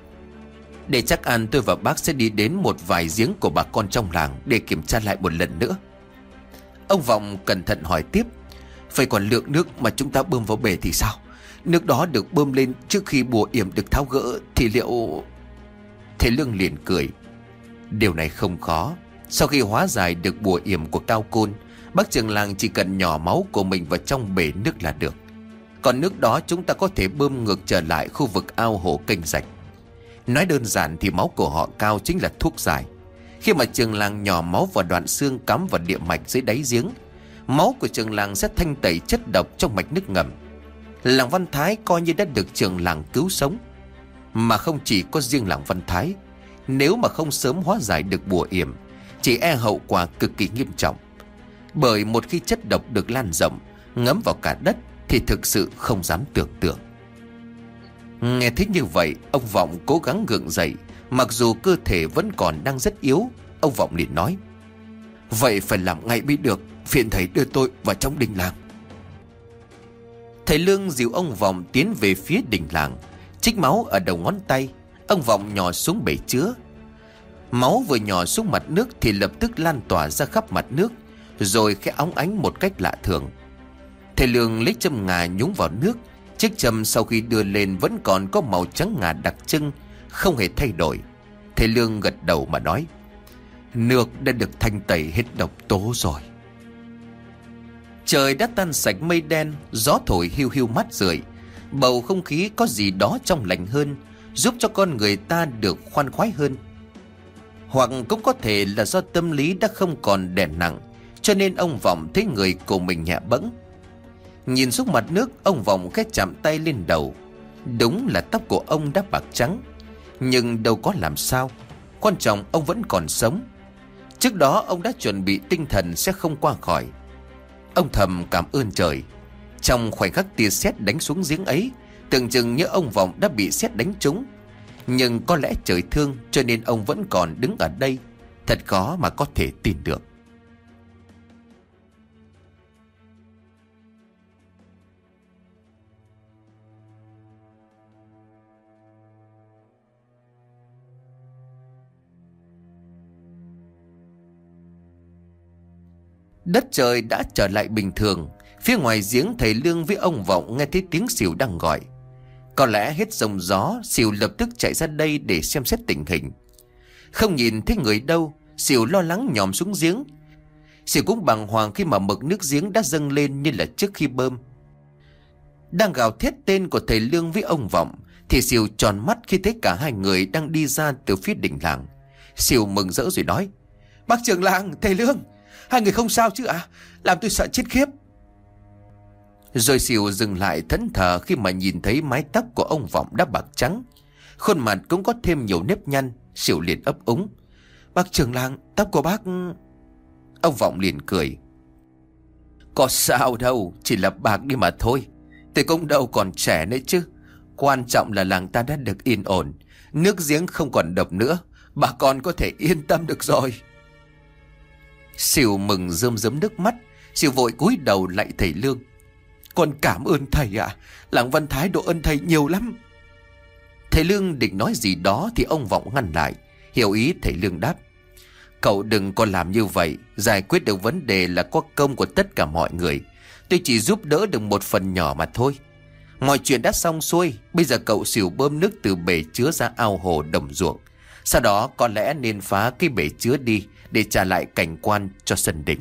Để chắc ăn, tôi và bác sẽ đi đến một vài giếng của bà con trong làng để kiểm tra lại một lần nữa. Ông Vọng cẩn thận hỏi tiếp: vậy còn lượng nước mà chúng ta bơm vào bể thì sao? Nước đó được bơm lên trước khi bùa yểm được tháo gỡ thì liệu... Thầy Lương liền cười: điều này không khó. Sau khi hóa giải được bùa yểm của Cao Côn, bác trưởng làng chỉ cần nhỏ máu của mình vào trong bể nước là được. Còn nước đó chúng ta có thể bơm ngược trở lại khu vực ao hồ kênh rạch. Nói đơn giản thì máu của họ Cao chính là thuốc giải. Khi mà trường làng nhỏ máu vào đoạn xương cắm vào địa mạch dưới đáy giếng, máu của trường làng sẽ thanh tẩy chất độc trong mạch nước ngầm. Làng Văn Thái coi như đã được trường làng cứu sống. Mà không chỉ có riêng làng Văn Thái, nếu mà không sớm hóa giải được bùa yểm, chỉ e hậu quả cực kỳ nghiêm trọng. Bởi một khi chất độc được lan rộng, ngấm vào cả đất, thì thực sự không dám tưởng tượng. Nghe thấy như vậy, ông Vọng cố gắng gượng dậy. Mặc dù cơ thể vẫn còn đang rất yếu, ông Vọng liền nói: "Vậy phải làm ngay mới được, phiền thầy đưa tôi vào trong đình làng." Thầy Lương dìu ông Vọng tiến về phía đình làng. Trích máu ở đầu ngón tay, ông Vọng nhỏ xuống bể chứa. Máu vừa nhỏ xuống mặt nước thì lập tức lan tỏa ra khắp mặt nước, rồi khẽ óng ánh một cách lạ thường. Thầy Lương lấy châm ngà nhúng vào nước. Chiếc châm sau khi đưa lên vẫn còn có màu trắng ngà đặc trưng, không hề thay đổi. Thầy Lương gật đầu mà nói: "Nước đã được thanh tẩy hết độc tố rồi." Trời đã tan sạch mây đen, gió thổi hiu hiu mát rượi. Bầu không khí có gì đó trong lành hơn, giúp cho con người ta được khoan khoái hơn. Hoặc cũng có thể là do tâm lý đã không còn đè nặng, cho nên ông Vọng thấy người của mình nhẹ bẫng. Nhìn xuống mặt nước, ông Vọng khẽ chạm tay lên đầu. Đúng là tóc của ông đã bạc trắng, nhưng đâu có làm sao. Quan trọng ông vẫn còn sống. Trước đó ông đã chuẩn bị tinh thần sẽ không qua khỏi. Ông thầm cảm ơn trời. Trong khoảnh khắc tia sét đánh xuống giếng ấy, tưởng chừng như ông Vọng đã bị sét đánh trúng. Nhưng có lẽ trời thương cho nên ông vẫn còn đứng ở đây. Thật khó mà có thể tin được. Đất trời đã trở lại bình thường. Phía ngoài giếng, thầy Lương với ông Vọng nghe thấy tiếng Sỉu đang gọi. Có lẽ hết giông gió, Sỉu lập tức chạy ra đây để xem xét tình hình. Không nhìn thấy người đâu, Sỉu lo lắng nhòm xuống giếng. Sỉu cũng bàng hoàng khi mà mực nước giếng đã dâng lên như là trước khi bơm. Đang gào thét tên của thầy Lương với ông Vọng thì Sỉu tròn mắt khi thấy cả hai người đang đi ra từ phía đình làng. Sỉu mừng rỡ rồi nói: "Bác trưởng làng, thầy Lương, hai người không sao chứ ạ? Làm tôi sợ chết khiếp." Rồi Sỉu dừng lại thẫn thờ khi mà nhìn thấy mái tóc của ông Vọng đã bạc trắng, khuôn mặt cũng có thêm nhiều nếp nhăn. Sỉu liền ấp úng: "Bác trưởng làng, tóc của bác..." Ông Vọng liền cười: "Có sao đâu, chỉ là bạc đi mà thôi. Tôi cũng đâu còn trẻ nữa chứ. Quan trọng là làng ta đã được yên ổn, nước giếng không còn độc nữa, bà con có thể yên tâm được rồi." Sỉu mừng rơm rớm nước mắt. Sỉu vội cúi đầu lạy thầy Lương: "Con cảm ơn thầy ạ. Làng Văn Thái độ ơn thầy nhiều lắm." Thầy Lương định nói gì đó thì ông Vọng ngăn lại. Hiểu ý, thầy Lương đáp: "Cậu đừng có làm như vậy. Giải quyết được vấn đề là có công của tất cả mọi người. Tôi chỉ giúp đỡ được một phần nhỏ mà thôi. Mọi chuyện đã xong xuôi. Bây giờ cậu xỉu bơm nước từ bể chứa ra ao hồ đồng ruộng. Sau đó có lẽ nên phá cái bể chứa đi để trả lại cảnh quan cho sân đình."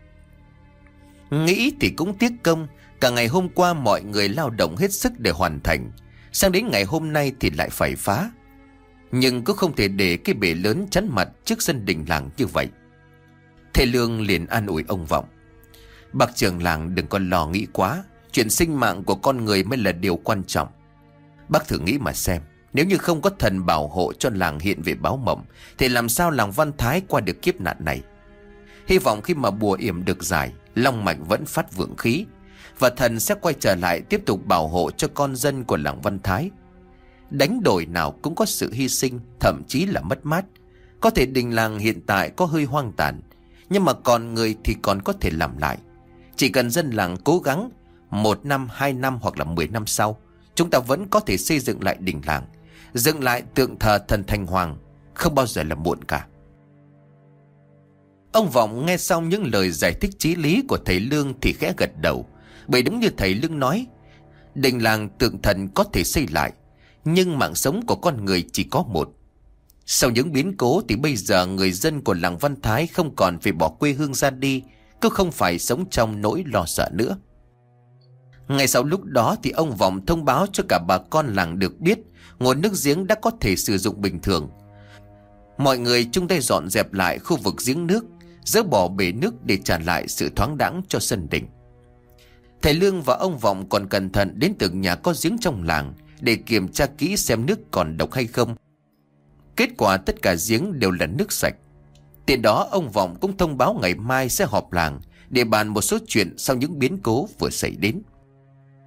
Nghĩ thì cũng tiếc công. Cả ngày hôm qua mọi người lao động hết sức để hoàn thành, sang đến ngày hôm nay thì lại phải phá. Nhưng cũng không thể để cái bể lớn chắn mặt trước sân đình làng như vậy. Thầy Lương liền an ủi ông Vọng: "Bác trưởng làng đừng có lo nghĩ quá. Chuyện sinh mạng của con người mới là điều quan trọng. Bác thử nghĩ mà xem, nếu như không có thần bảo hộ cho làng hiện về báo mộng thì làm sao làng Văn Thái qua được kiếp nạn này. Hy vọng khi mà bùa yểm được giải, long mạch vẫn phát vượng khí, và thần sẽ quay trở lại tiếp tục bảo hộ cho con dân của làng Văn Thái. Đánh đổi nào cũng có sự hy sinh, thậm chí là mất mát. Có thể đình làng hiện tại có hơi hoang tàn, nhưng mà còn người thì còn có thể làm lại. Chỉ cần dân làng cố gắng, 1 năm, 2 năm hoặc là 10 năm sau, chúng ta vẫn có thể xây dựng lại đình làng, dựng lại tượng thờ thần Thành Hoàng. Không bao giờ là muộn cả." Ông Vọng nghe xong những lời giải thích chí lý của thầy Lương thì khẽ gật đầu. Bởi đúng như thầy Lương nói, đình làng tượng thần có thể xây lại, nhưng mạng sống của con người chỉ có một. Sau những biến cố thì bây giờ người dân của làng Văn Thái không còn phải bỏ quê hương ra đi, cứ không phải sống trong nỗi lo sợ nữa. Ngay sau lúc đó thì ông Vọng thông báo cho cả bà con làng được biết nguồn nước giếng đã có thể sử dụng bình thường. Mọi người chung tay dọn dẹp lại khu vực giếng nước, dỡ bỏ bể nước để trả lại sự thoáng đãng cho sân đình. Thầy Lương và ông Vọng còn cẩn thận đến từng nhà có giếng trong làng để kiểm tra kỹ xem nước còn độc hay không. Kết quả tất cả giếng đều là nước sạch. Tiền đó ông Vọng cũng thông báo ngày mai sẽ họp làng để bàn một số chuyện sau những biến cố vừa xảy đến.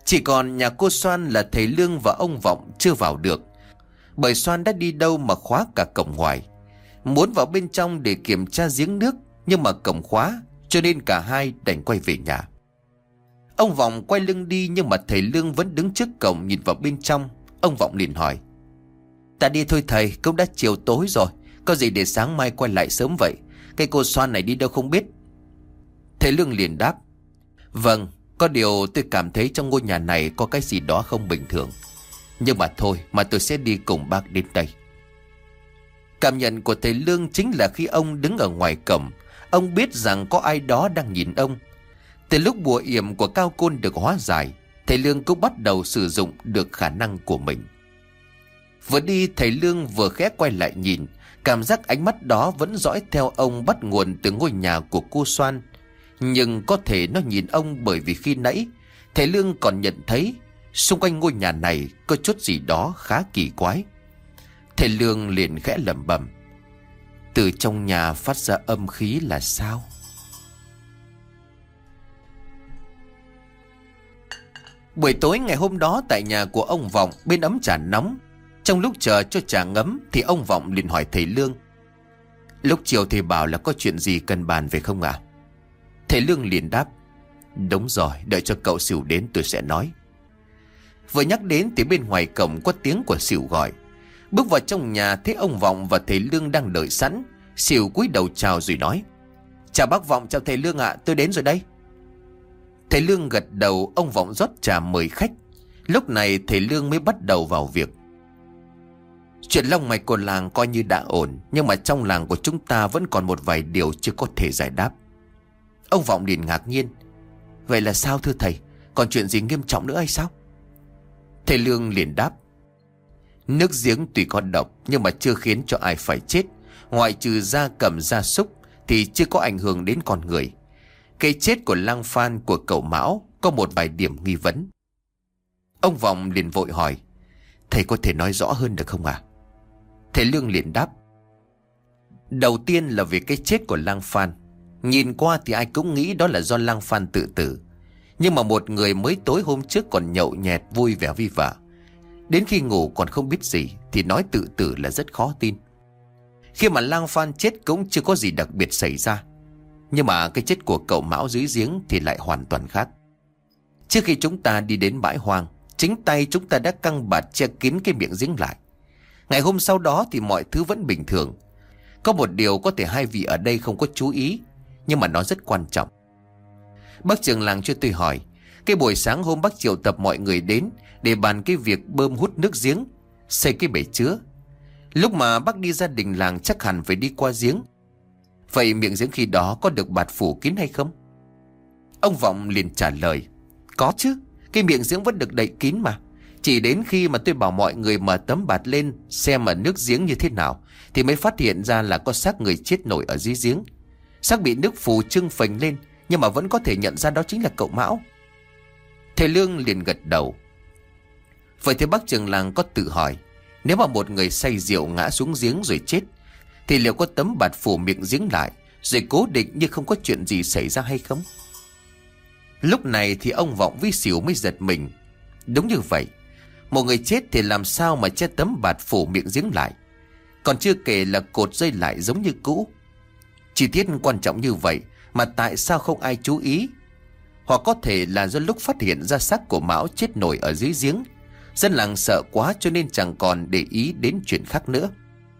Chỉ còn nhà cô Xoan là thầy Lương và ông Vọng chưa vào được, bởi Xoan đã đi đâu mà khóa cả cổng ngoài. Muốn vào bên trong để kiểm tra giếng nước, nhưng mà cổng khóa, cho nên cả hai đành quay về nhà. Ông Vọng quay lưng đi, nhưng mà thầy Lương vẫn đứng trước cổng nhìn vào bên trong. Ông Vọng liền hỏi: "Ta đi thôi thầy, cũng đã chiều tối rồi, có gì để sáng mai quay lại sớm vậy? Cái cô Xoan này đi đâu không biết." Thầy Lương liền đáp: "Vâng, có điều tôi cảm thấy trong ngôi nhà này có cái gì đó không bình thường. Nhưng mà thôi, mà tôi sẽ đi cùng bác đến đây." Cảm nhận của thầy Lương chính là khi ông đứng ở ngoài cổng, ông biết rằng có ai đó đang nhìn ông. Từ lúc bùa yểm của Cao Côn được hóa giải, thầy Lương cũng bắt đầu sử dụng được khả năng của mình. Vừa đi, thầy Lương vừa khẽ quay lại nhìn. Cảm giác ánh mắt đó vẫn dõi theo ông, bắt nguồn từ ngôi nhà của cô Xoan. Nhưng có thể nó nhìn ông bởi vì khi nãy thầy Lương còn nhận thấy xung quanh ngôi nhà này có chút gì đó khá kỳ quái. Thầy Lương liền khẽ lẩm bẩm: "Từ trong nhà phát ra âm khí là sao?" Buổi tối ngày hôm đó tại nhà của ông Vọng, bên ấm trà nóng, trong lúc chờ cho trà ngấm thì ông Vọng liền hỏi thầy Lương: "Lúc chiều thầy bảo là có chuyện gì cần bàn về không ạ?" Thầy Lương liền đáp: "Đúng rồi, đợi cho cậu Sửu đến tôi sẽ nói." Vừa nhắc đến thì bên ngoài cổng có tiếng của Sửu gọi. Bước vào trong nhà thấy ông Vọng và thầy Lương đang đợi sẵn. Sửu cúi đầu chào rồi nói: "Chào bác Vọng, chào thầy Lương ạ, tôi đến rồi đây." Thầy Lương gật đầu. Ông Vọng rót trà mời khách. Lúc này thầy Lương mới bắt đầu vào việc. Chuyện long mạch của làng coi như đã ổn, nhưng mà trong làng của chúng ta vẫn còn một vài điều chưa có thể giải đáp. Ông Vọng liền ngạc nhiên: "Vậy là sao thưa thầy? Còn chuyện gì nghiêm trọng nữa hay sao?" Thầy Lương liền đáp: "Nước giếng tuy có độc nhưng mà chưa khiến cho ai phải chết. Ngoại trừ gia cầm gia súc thì chưa có ảnh hưởng đến con người. Cái chết của Lang Phan, của cậu Mão có một vài điểm nghi vấn." Ông Vọng liền vội hỏi: "Thầy có thể nói rõ hơn được không ạ?" Thầy Lương liền đáp: "Đầu tiên là về cái chết của Lang Phan. Nhìn qua thì ai cũng nghĩ đó là do Lang Phan tự tử. Nhưng mà một người mới tối hôm trước còn nhậu nhẹt vui vẻ vi vả, đến khi ngủ còn không biết gì, thì nói tự tử là rất khó tin. Khi mà Lang Phan chết cũng chưa có gì đặc biệt xảy ra. Nhưng mà cái chết của cậu Mão dưới giếng thì lại hoàn toàn khác. Trước khi chúng ta đi đến bãi hoang, chính tay chúng ta đã căng bạt che kín cái miệng giếng lại. Ngày hôm sau đó thì mọi thứ vẫn bình thường. Có một điều có thể hai vị ở đây không có chú ý, nhưng mà nó rất quan trọng. Bác trưởng làng cho tôi hỏi, cái buổi sáng hôm bác triệu tập mọi người đến để bàn cái việc bơm hút nước giếng, xây cái bể chứa. Lúc mà bác đi ra đình làng chắc hẳn phải đi qua giếng. Vậy miệng giếng khi đó có được bạt phủ kín hay không?" Ông Vọng liền trả lời: "Có chứ, cái miệng giếng vẫn được đậy kín mà. Chỉ đến khi mà tôi bảo mọi người mở tấm bạt lên xem mà nước giếng như thế nào thì mới phát hiện ra là có xác người chết nổi ở dưới giếng. Xác bị nước phù trưng phình lên, nhưng mà vẫn có thể nhận ra đó chính là cậu Mão." Thầy Lương liền gật đầu. Vậy thì bác trưởng làng có tự hỏi, nếu mà một người say rượu ngã xuống giếng rồi chết thì liệu có tấm bạt phủ miệng giếng lại rồi cố định như không có chuyện gì xảy ra hay không? Lúc này thì ông Vọng với Sửu mới giật mình. Đúng như vậy, một người chết thì làm sao mà che tấm bạt phủ miệng giếng lại, còn chưa kể là cột dây lại giống như cũ. Chi tiết quan trọng như vậy mà tại sao không ai chú ý? Hoặc có thể là do lúc phát hiện ra xác của Mão chết nổi ở dưới giếng, dân làng sợ quá cho nên chẳng còn để ý đến chuyện khác nữa.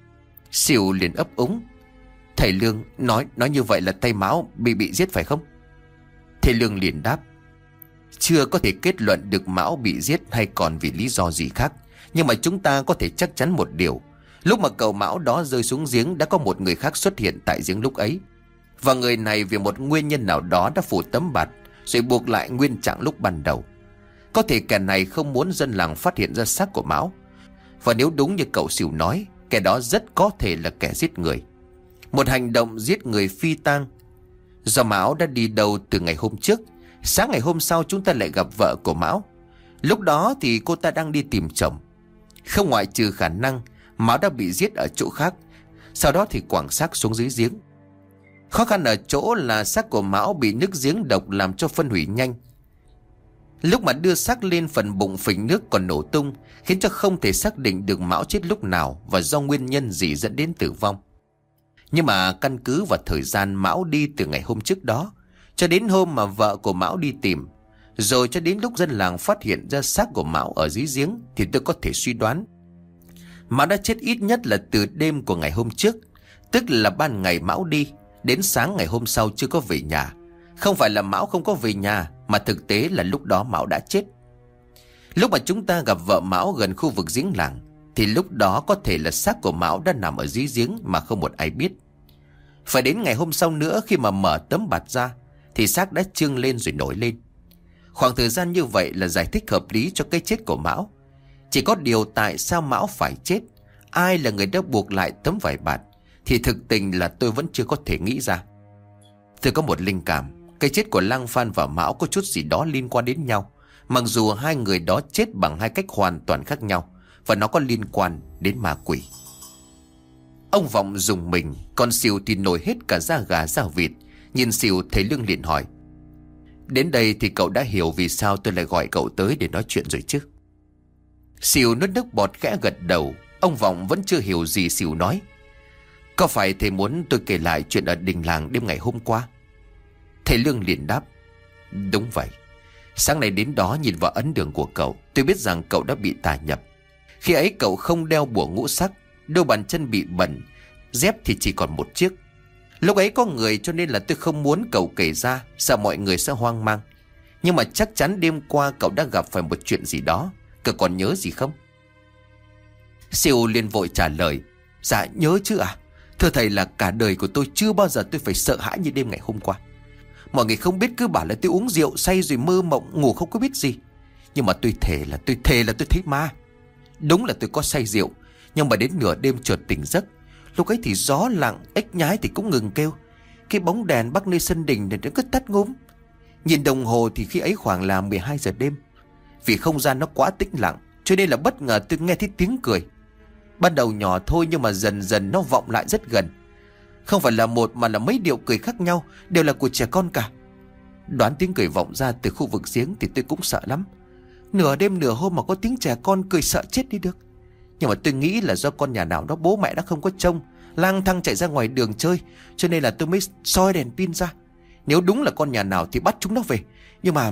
Sửu liền ấp úng: "Thầy Lương nói như vậy là tay Mão bị giết phải không?" Thầy Lương liền đáp: "Chưa có thể kết luận được Mão bị giết hay còn vì lý do gì khác, nhưng mà chúng ta có thể chắc chắn một điều. Lúc mà cậu Mão đó rơi xuống giếng đã có một người khác xuất hiện tại giếng lúc ấy. Và người này vì một nguyên nhân nào đó đã phủ tấm bạt rồi buộc lại nguyên trạng lúc ban đầu. Có thể kẻ này không muốn dân làng phát hiện ra xác của Mão. Và nếu đúng như cậu Sửu nói, kẻ đó rất có thể là kẻ giết người. Một hành động giết người phi tang. Do Mão đã đi đâu từ ngày hôm trước, sáng ngày hôm sau chúng ta lại gặp vợ của Mão. Lúc đó thì cô ta đang đi tìm chồng. Không ngoại trừ khả năng Mão đã bị giết ở chỗ khác, sau đó thì quẳng xác xuống dưới giếng. Khó khăn ở chỗ là xác của Mão bị nước giếng độc làm cho phân hủy nhanh. Lúc mà đưa xác lên, phần bụng phình nước còn nổ tung, khiến cho không thể xác định được Mão chết lúc nào và do nguyên nhân gì dẫn đến tử vong. Nhưng mà căn cứ vào thời gian Mão đi từ ngày hôm trước đó cho đến hôm mà vợ của Mão đi tìm, rồi cho đến lúc dân làng phát hiện ra xác của Mão ở dưới giếng, thì tôi có thể suy đoán Mão đã chết ít nhất là từ đêm của ngày hôm trước, tức là ban ngày Mão đi đến sáng ngày hôm sau chưa có về nhà. Không phải là Mão không có về nhà, mà thực tế là lúc đó Mão đã chết. Lúc mà chúng ta gặp vợ Mão gần khu vực giếng làng, thì lúc đó có thể là xác của Mão đã nằm ở dưới giếng mà không một ai biết. Phải đến ngày hôm sau nữa, khi mà mở tấm bạt ra thì xác đã trương lên rồi nổi lên. Khoảng thời gian như vậy là giải thích hợp lý cho cái chết của Mão. Chỉ có điều tại sao Mão phải chết, ai là người đã buộc lại tấm vải bạt, thì thực tình là tôi vẫn chưa có thể nghĩ ra. Tôi có một linh cảm, cái chết của Lang Phan và Mão có chút gì đó liên quan đến nhau, mặc dù hai người đó chết bằng hai cách hoàn toàn khác nhau, và nó có liên quan đến ma quỷ. Ông Vọng dùng mình, còn Sìu thì nổi hết cả da gà da vịt. Nhìn Sìu, thầy Lương liền hỏi: đến đây thì cậu đã hiểu vì sao tôi lại gọi cậu tới để nói chuyện rồi chứ? Sìu nuốt nước bọt khẽ gật đầu. Ông Vọng vẫn chưa hiểu gì Sìu nói. Có phải thầy muốn tôi kể lại chuyện ở đình làng đêm ngày hôm qua? Thầy Lương liền đáp: đúng vậy. Sáng nay đến đó nhìn vào ấn đường của cậu, tôi biết rằng cậu đã bị tà nhập. Khi ấy cậu không đeo bùa ngũ sắc, đôi bàn chân bị bẩn, dép thì chỉ còn một chiếc. Lúc ấy có người cho nên là tôi không muốn cậu kể ra, sợ mọi người sẽ hoang mang. Nhưng mà chắc chắn đêm qua cậu đã gặp phải một chuyện gì đó. Cậu còn nhớ gì không? Sìu liền vội trả lời: dạ nhớ chứ ạ. Thưa thầy, là cả đời của tôi chưa bao giờ tôi phải sợ hãi như đêm ngày hôm qua. Mọi người không biết cứ bảo là tôi uống rượu say rồi mơ mộng ngủ không có biết gì. Nhưng mà tôi thề là tôi thấy ma. Đúng là tôi có say rượu, nhưng mà đến nửa đêm chợt tỉnh giấc. Lúc ấy thì gió lặng, ếch nhái thì cũng ngừng kêu. Cái bóng đèn bắc nơi sân đình này nó cứ tắt ngúm. Nhìn đồng hồ thì khi ấy khoảng là 12 giờ đêm. Vì không gian nó quá tĩnh lặng, cho nên là bất ngờ tôi nghe thấy tiếng cười. Ban đầu nhỏ thôi nhưng mà dần dần nó vọng lại rất gần. Không phải là một mà là mấy điệu cười khác nhau, đều là của trẻ con cả. Đoán tiếng cười vọng ra từ khu vực giếng thì tôi cũng sợ lắm. Nửa đêm nửa hôm mà có tiếng trẻ con cười sợ chết đi được. Nhưng mà tôi nghĩ là do con nhà nào đó bố mẹ đã không có trông, lang thang chạy ra ngoài đường chơi, cho nên là tôi mới soi đèn pin ra. Nếu đúng là con nhà nào thì bắt chúng nó về. Nhưng mà...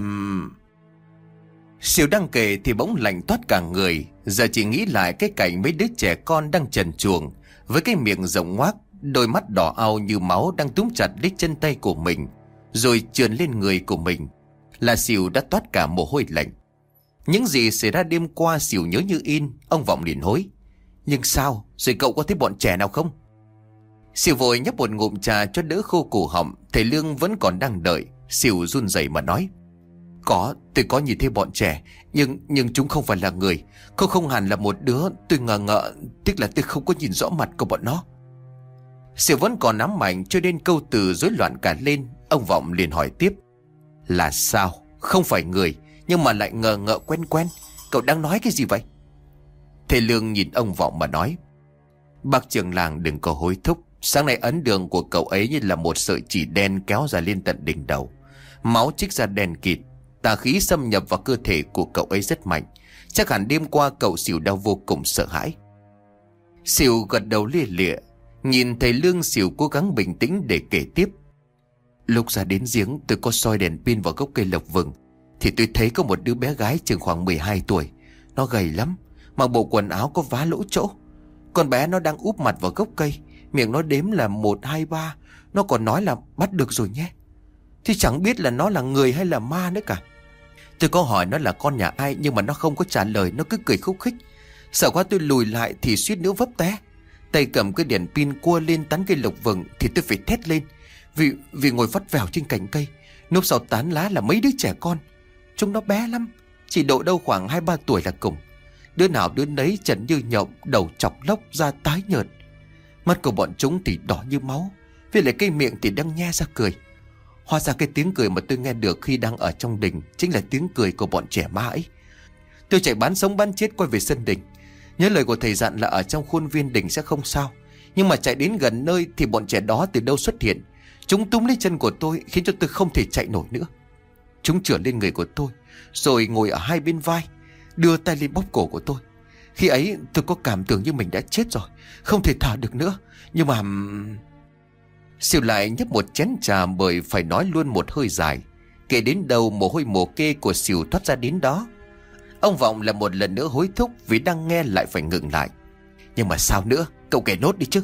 Sìu đang kể thì bỗng lạnh toát cả người. Giờ chỉ nghĩ lại cái cảnh mấy đứa trẻ con đang trần truồng, với cái miệng rộng ngoác, đôi mắt đỏ au như máu đang túm chặt lấy chân tay của mình, rồi trườn lên người của mình, là Sìu đã toát cả mồ hôi lạnh. Những gì xảy ra đêm qua Sìu nhớ như in. Ông Vọng liền hối: nhưng sao? Rồi cậu có thấy bọn trẻ nào không? Sìu vội nhấp một ngụm trà cho đỡ khô cổ họng. Thầy Lương vẫn còn đang đợi. Sìu run rẩy mà nói: tôi có nhìn thấy bọn trẻ, nhưng chúng không phải là người. Không hẳn là một đứa. Tôi ngờ tiếc là tôi không có nhìn rõ mặt của bọn nó. Sìu vẫn còn ám ảnh cho nên câu từ rối loạn cả lên. Ông Vọng liền hỏi tiếp: là sao? Không phải người, nhưng mà lại ngờ quen quen. Cậu đang nói cái gì vậy? Thầy Lương nhìn ông Vọng mà nói: bác trưởng làng đừng có hối thúc. Sáng nay ấn đường của cậu ấy như là một sợi chỉ đen kéo ra lên tận đỉnh đầu. Máu trích ra đen kịt. Tà khí xâm nhập vào cơ thể của cậu ấy rất mạnh. Chắc hẳn đêm qua cậu Sìu đau vô cùng sợ hãi. Sìu gật đầu lia lịa. Nhìn thầy Lương, Sìu cố gắng bình tĩnh để kể tiếp: lúc ra đến giếng, tôi có soi đèn pin vào gốc cây lộc vừng, thì tôi thấy có một đứa bé gái chừng khoảng 12 tuổi. Nó gầy lắm, mặc bộ quần áo có vá lỗ chỗ. Con bé nó đang úp mặt vào gốc cây, miệng nó đếm là 1, 2, 3. Nó còn nói là bắt được rồi nhé. Thì chẳng biết là nó là người hay là ma nữa cả. Tôi có hỏi nó là con nhà ai, nhưng mà nó không có trả lời. Nó cứ cười khúc khích. Sợ quá tôi lùi lại thì suýt nữa vấp té. Tay cầm cái đèn pin cua lên tán cây lộc vừng thì tôi phải thét lên. Vì ngồi vắt vẻo trên cành cây, núp sau tán lá là mấy đứa trẻ con. Chúng nó bé lắm, chỉ độ đâu khoảng 2-3 tuổi là cùng. Đứa nào đứa nấy trần như nhộng, đầu chọc lóc, da tái nhợt. Mắt của bọn chúng thì đỏ như máu, với lại cái miệng thì đang nhe ra cười. Hóa ra cái tiếng cười mà tôi nghe được khi đang ở trong đình chính là tiếng cười của bọn trẻ ma ấy. Tôi chạy bán sống bán chết quay về sân đình. Nhớ lời của thầy dặn là ở trong khuôn viên đình sẽ không sao. Nhưng mà chạy đến gần nơi thì bọn trẻ đó từ đâu xuất hiện. Chúng túm lấy chân của tôi khiến cho tôi không thể chạy nổi nữa. Chúng chửa lên người của tôi, rồi ngồi ở hai bên vai, đưa tay lên bóp cổ của tôi. Khi ấy tôi có cảm tưởng như mình đã chết rồi, không thể thở được nữa. Nhưng mà... Siêu lại nhấp một chén trà bởi phải nói luôn một hơi dài. Kể đến đầu mồ hôi mồ kê của Sỉu thoát ra đến đó. Ông Vọng là một lần nữa hối thúc vì đang nghe lại phải ngừng lại. Nhưng mà sao nữa, cậu kể nốt đi chứ.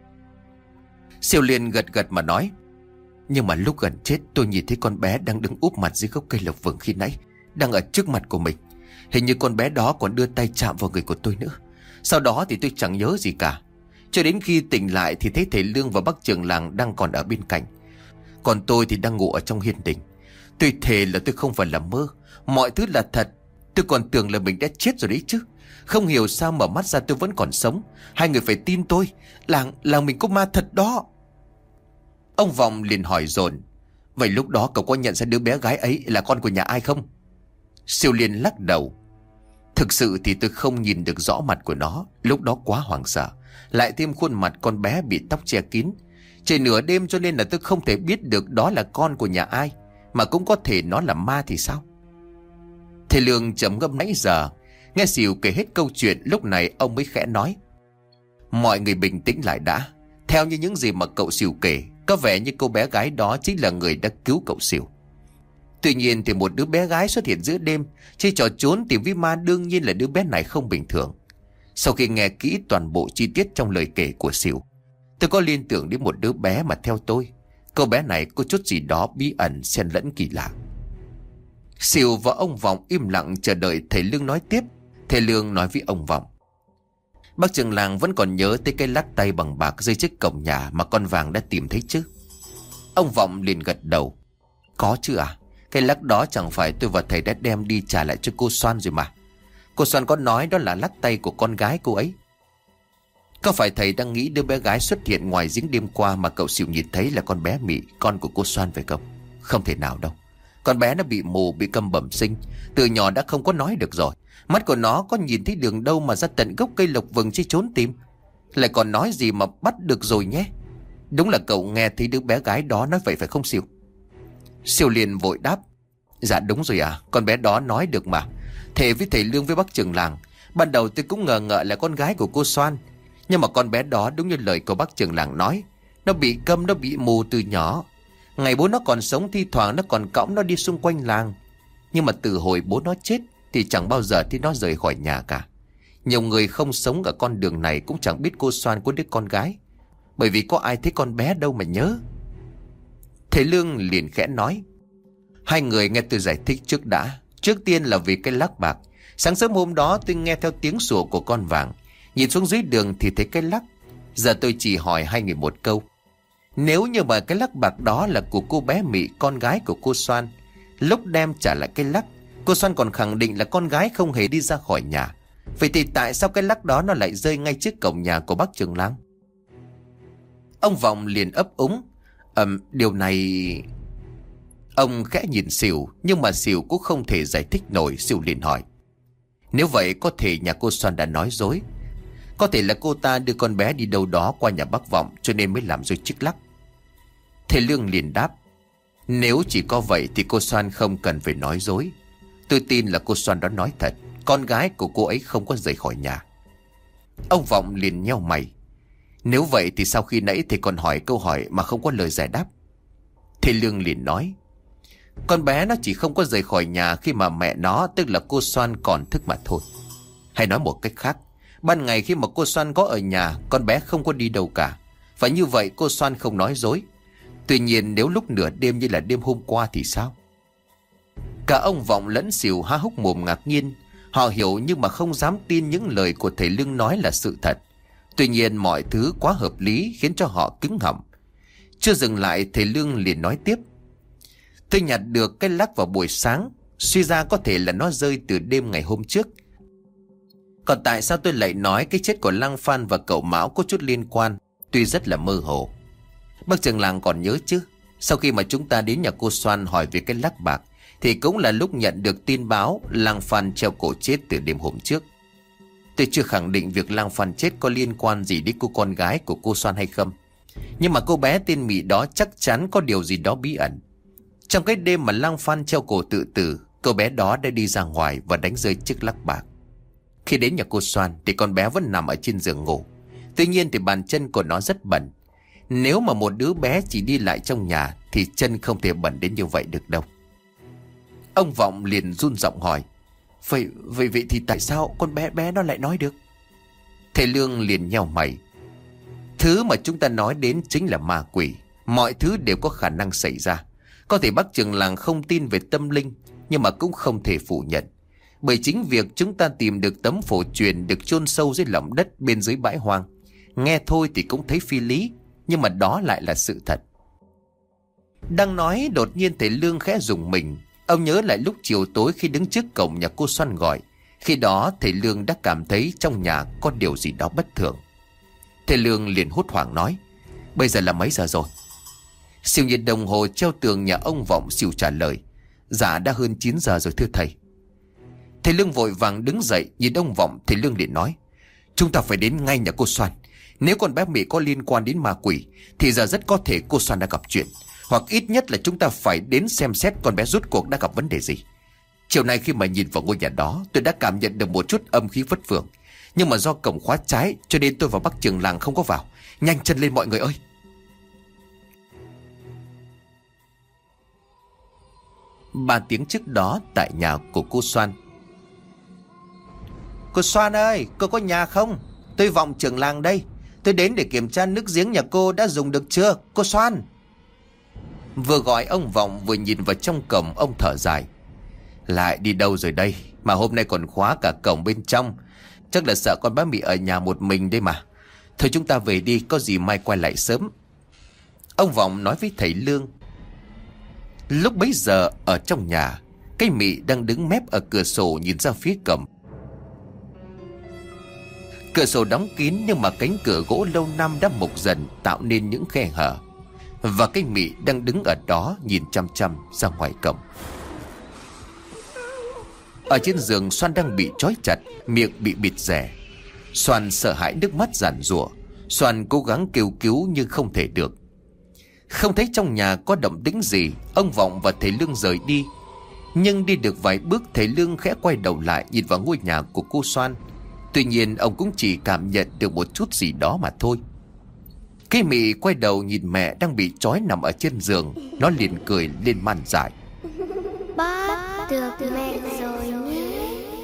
Siêu liền gật gật mà nói. Nhưng mà lúc gần chết tôi nhìn thấy con bé đang đứng úp mặt dưới gốc cây lộc vừng khi nãy, đang ở trước mặt của mình. Hình như con bé đó còn đưa tay chạm vào người của tôi nữa. Sau đó thì tôi chẳng nhớ gì cả. Cho đến khi tỉnh lại thì thấy thầy Lương và bác trưởng làng đang còn ở bên cạnh. Còn tôi thì đang ngủ ở trong hiên đình. Tôi thề là tôi không phải là mơ, mọi thứ là thật. Tôi còn tưởng là mình đã chết rồi đấy chứ. Không hiểu sao mở mắt ra tôi vẫn còn sống. Hai người phải tin tôi, làng mình có ma thật đó. Ông Vọng liền hỏi dồn. Vậy lúc đó cậu có nhận ra đứa bé gái ấy là con của nhà ai không? Siêu Liên lắc đầu. Thực sự thì tôi không nhìn được rõ mặt của nó, lúc đó quá hoảng sợ. Lại thêm khuôn mặt con bé bị tóc che kín. Trời nửa đêm cho nên là tôi không thể biết được đó là con của nhà ai. Mà cũng có thể nó là ma thì sao? Thầy Lương trầm ngâm nãy giờ. Nghe Sỉu kể hết câu chuyện, lúc này ông mới khẽ nói. Mọi người bình tĩnh lại đã. Theo như những gì mà cậu Sỉu kể, có vẻ như cô bé gái đó chính là người đã cứu cậu Sỉu. Tuy nhiên thì một đứa bé gái xuất hiện giữa đêm, chơi trò trốn tìm với ma, đương nhiên là đứa bé này không bình thường. Sau khi nghe kỹ toàn bộ chi tiết trong lời kể của Sỉu, tôi có liên tưởng đến một đứa bé mà theo tôi, cô bé này có chút gì đó bí ẩn xen lẫn kỳ lạ. Sỉu và ông Vọng im lặng chờ đợi thầy Lương nói tiếp. Thầy Lương nói với ông Vọng. Bác trưởng làng vẫn còn nhớ tới cái lắc tay bằng bạc rơi trước cổng nhà mà con Vàng đã tìm thấy chứ? Ông Vọng liền gật đầu. Có chứ à? Cái lắc đó chẳng phải tôi và thầy đã đem đi trả lại cho cô Soan rồi mà. Cô Soan có nói đó là lắc tay của con gái cô ấy. Có phải thầy đang nghĩ đứa bé gái xuất hiện ngoài giếng đêm qua mà cậu Sỉu nhìn thấy là con bé Mị, con của cô Soan phải không? Không thể nào đâu. Con bé nó bị mù, bị câm bẩm sinh, từ nhỏ đã không có nói được rồi. Mắt của nó có nhìn thấy đường đâu mà ra tận gốc cây lộc vừng chứ trốn tìm. Lại còn nói gì mà bắt được rồi nhé. Đúng là cậu nghe thấy đứa bé gái đó nói vậy phải không Sỉu? Sỉu liền vội đáp. Dạ đúng rồi à, con bé đó nói được mà. Thề với thầy Lương với bác trưởng làng, ban đầu tôi cũng ngờ ngợ là con gái của cô Soan. Nhưng mà con bé đó đúng như lời của bác trưởng làng nói, nó bị câm, nó bị mù từ nhỏ. Ngày bố nó còn sống thi thoảng nó còn cõng nó đi xung quanh làng. Nhưng mà từ hồi bố nó chết thì chẳng bao giờ thì nó rời khỏi nhà cả. Nhiều người không sống ở con đường này cũng chẳng biết cô Soan có đứa con gái, bởi vì có ai thấy con bé đâu mà nhớ. Thầy Lương liền khẽ nói. Hai người nghe tôi giải thích trước đã. Trước tiên là vì cái lắc bạc. Sáng sớm hôm đó tôi nghe theo tiếng sủa của con Vàng, nhìn xuống dưới đường thì thấy cái lắc. Giờ tôi chỉ hỏi hai người một câu. Nếu như mà cái lắc bạc đó là của cô bé Mị, con gái của cô Soan, lúc đem trả lại cái lắc, cô Soan còn khẳng định là con gái không hề đi ra khỏi nhà. Vậy thì tại sao cái lắc đó nó lại rơi ngay trước cổng nhà của bác trưởng làng? Ông Vọng liền ấp úng. Điều này... Ông khẽ nhìn Sỉu, nhưng mà Sỉu cũng không thể giải thích nổi. Sỉu liền hỏi. Nếu vậy có thể nhà cô Soan đã nói dối. Có thể là cô ta đưa con bé đi đâu đó qua nhà bác Vọng cho nên mới làm rơi chiếc lắc. Thầy Lương liền đáp. Nếu chỉ có vậy thì cô Soan không cần phải nói dối. Tôi tin là cô Soan đó nói thật. Con gái của cô ấy không có rời khỏi nhà. Ông Vọng liền nheo mày. Nếu vậy thì sau khi nãy thầy còn hỏi câu hỏi mà không có lời giải đáp? Thầy Lương liền nói. Con bé nó chỉ không có rời khỏi nhà khi mà mẹ nó, tức là cô Soan, còn thức mà thôi. Hay nói một cách khác, ban ngày khi mà cô Soan có ở nhà, con bé không có đi đâu cả. Và như vậy cô Soan không nói dối. Tuy nhiên nếu lúc nửa đêm như là đêm hôm qua thì sao? Cả ông Vọng lẫn Sỉu há hốc mồm ngạc nhiên. Họ hiểu nhưng mà không dám tin những lời của thầy Lương nói là sự thật. Tuy nhiên mọi thứ quá hợp lý khiến cho họ cứng họng. Chưa dừng lại, thầy Lương liền nói tiếp. Tôi nhặt được cái lắc vào buổi sáng, suy ra có thể là nó rơi từ đêm ngày hôm trước. Còn tại sao tôi lại nói cái chết của Lăng Phan và cậu Mão có chút liên quan, tuy rất là mơ hồ. Bác trưởng làng còn nhớ chứ, sau khi mà chúng ta đến nhà cô Soan hỏi về cái lắc bạc, thì cũng là lúc nhận được tin báo Lăng Phan treo cổ chết từ đêm hôm trước. Tôi chưa khẳng định việc Lăng Phan chết có liên quan gì đến cô con gái của cô Soan hay không, nhưng mà cô bé tên Mị đó chắc chắn có điều gì đó bí ẩn. Trong cái đêm mà lang Phan treo cổ tự tử, cô bé đó đã đi ra ngoài và đánh rơi chiếc lắc bạc. Khi đến nhà cô Soan thì con bé vẫn nằm ở trên giường ngủ. Tuy nhiên thì bàn chân của nó rất bẩn. Nếu mà một đứa bé chỉ đi lại trong nhà thì chân không thể bẩn đến như vậy được đâu. Ông Vọng liền run giọng hỏi: Vậy thì tại sao con bé nó lại nói được? Thầy Lương liền nheo mày: Thứ mà chúng ta nói đến chính là ma quỷ. Mọi thứ đều có khả năng xảy ra. Có thể bác trưởng làng không tin về tâm linh, nhưng mà cũng không thể phủ nhận. Bởi chính việc chúng ta tìm được tấm phổ truyền được chôn sâu dưới lòng đất bên dưới bãi hoang, nghe thôi thì cũng thấy phi lý, nhưng mà đó lại là sự thật. Đang nói, đột nhiên thầy Lương khẽ rùng mình. Ông nhớ lại lúc chiều tối khi đứng trước cổng nhà cô Soan gọi. Khi đó thầy Lương đã cảm thấy trong nhà có điều gì đó bất thường. Thầy Lương liền hốt hoảng nói: Bây giờ là mấy giờ rồi? Siêu nhìn đồng hồ treo tường nhà ông Vọng xỉu trả lời: Dạ đã hơn 9 giờ rồi thưa thầy. Thầy Lương vội vàng đứng dậy nhìn ông Vọng. Thầy Lương liền nói: Chúng ta phải đến ngay nhà cô Soan. Nếu con bé Mỹ có liên quan đến ma quỷ thì giờ rất có thể cô Soan đã gặp chuyện, hoặc ít nhất là chúng ta phải đến xem xét con bé rốt cuộc đã gặp vấn đề gì. Chiều nay khi mà nhìn vào ngôi nhà đó, tôi đã cảm nhận được một chút âm khí phất phưởng, nhưng mà do cổng khóa trái cho nên tôi và bác trưởng làng không có vào. Nhanh chân lên mọi người ơi! 3 tiếng trước đó tại nhà của cô Soan. Cô Soan ơi, cô có nhà không? Tôi Vọng trưởng làng đây. Tôi đến để kiểm tra nước giếng nhà cô đã dùng được chưa, cô Soan? Vừa gọi ông Vọng vừa nhìn vào trong cổng, ông thở dài: Lại đi đâu rồi đây? Mà hôm nay còn khóa cả cổng bên trong. Chắc là sợ con bé Mỹ ở nhà một mình đây mà. Thôi chúng ta về đi, có gì mai quay lại sớm. Ông Vọng nói với thầy Lương. Lúc bấy giờ ở trong nhà, cái Mỹ đang đứng mép ở cửa sổ nhìn ra phía cổng. Cửa sổ đóng kín nhưng mà cánh cửa gỗ lâu năm đã mục dần tạo nên những khe hở. Và cái Mỹ đang đứng ở đó nhìn chăm chăm ra ngoài cổng. Ở trên giường Soan đang bị trói chặt, miệng bị bịt rẻ. Soan sợ hãi nước mắt giàn giụa. Soan cố gắng kêu cứu nhưng không thể được. Không thấy trong nhà có động tĩnh gì, ông Vọng và thầy Lương rời đi. Nhưng đi được vài bước, thầy Lương khẽ quay đầu lại nhìn vào ngôi nhà của cô Soan. Tuy nhiên ông cũng chỉ cảm nhận được một chút gì đó mà thôi. Cái Mị quay đầu nhìn mẹ đang bị trói nằm ở trên giường. Nó liền cười lên man dại: Bác được mẹ rồi nhé.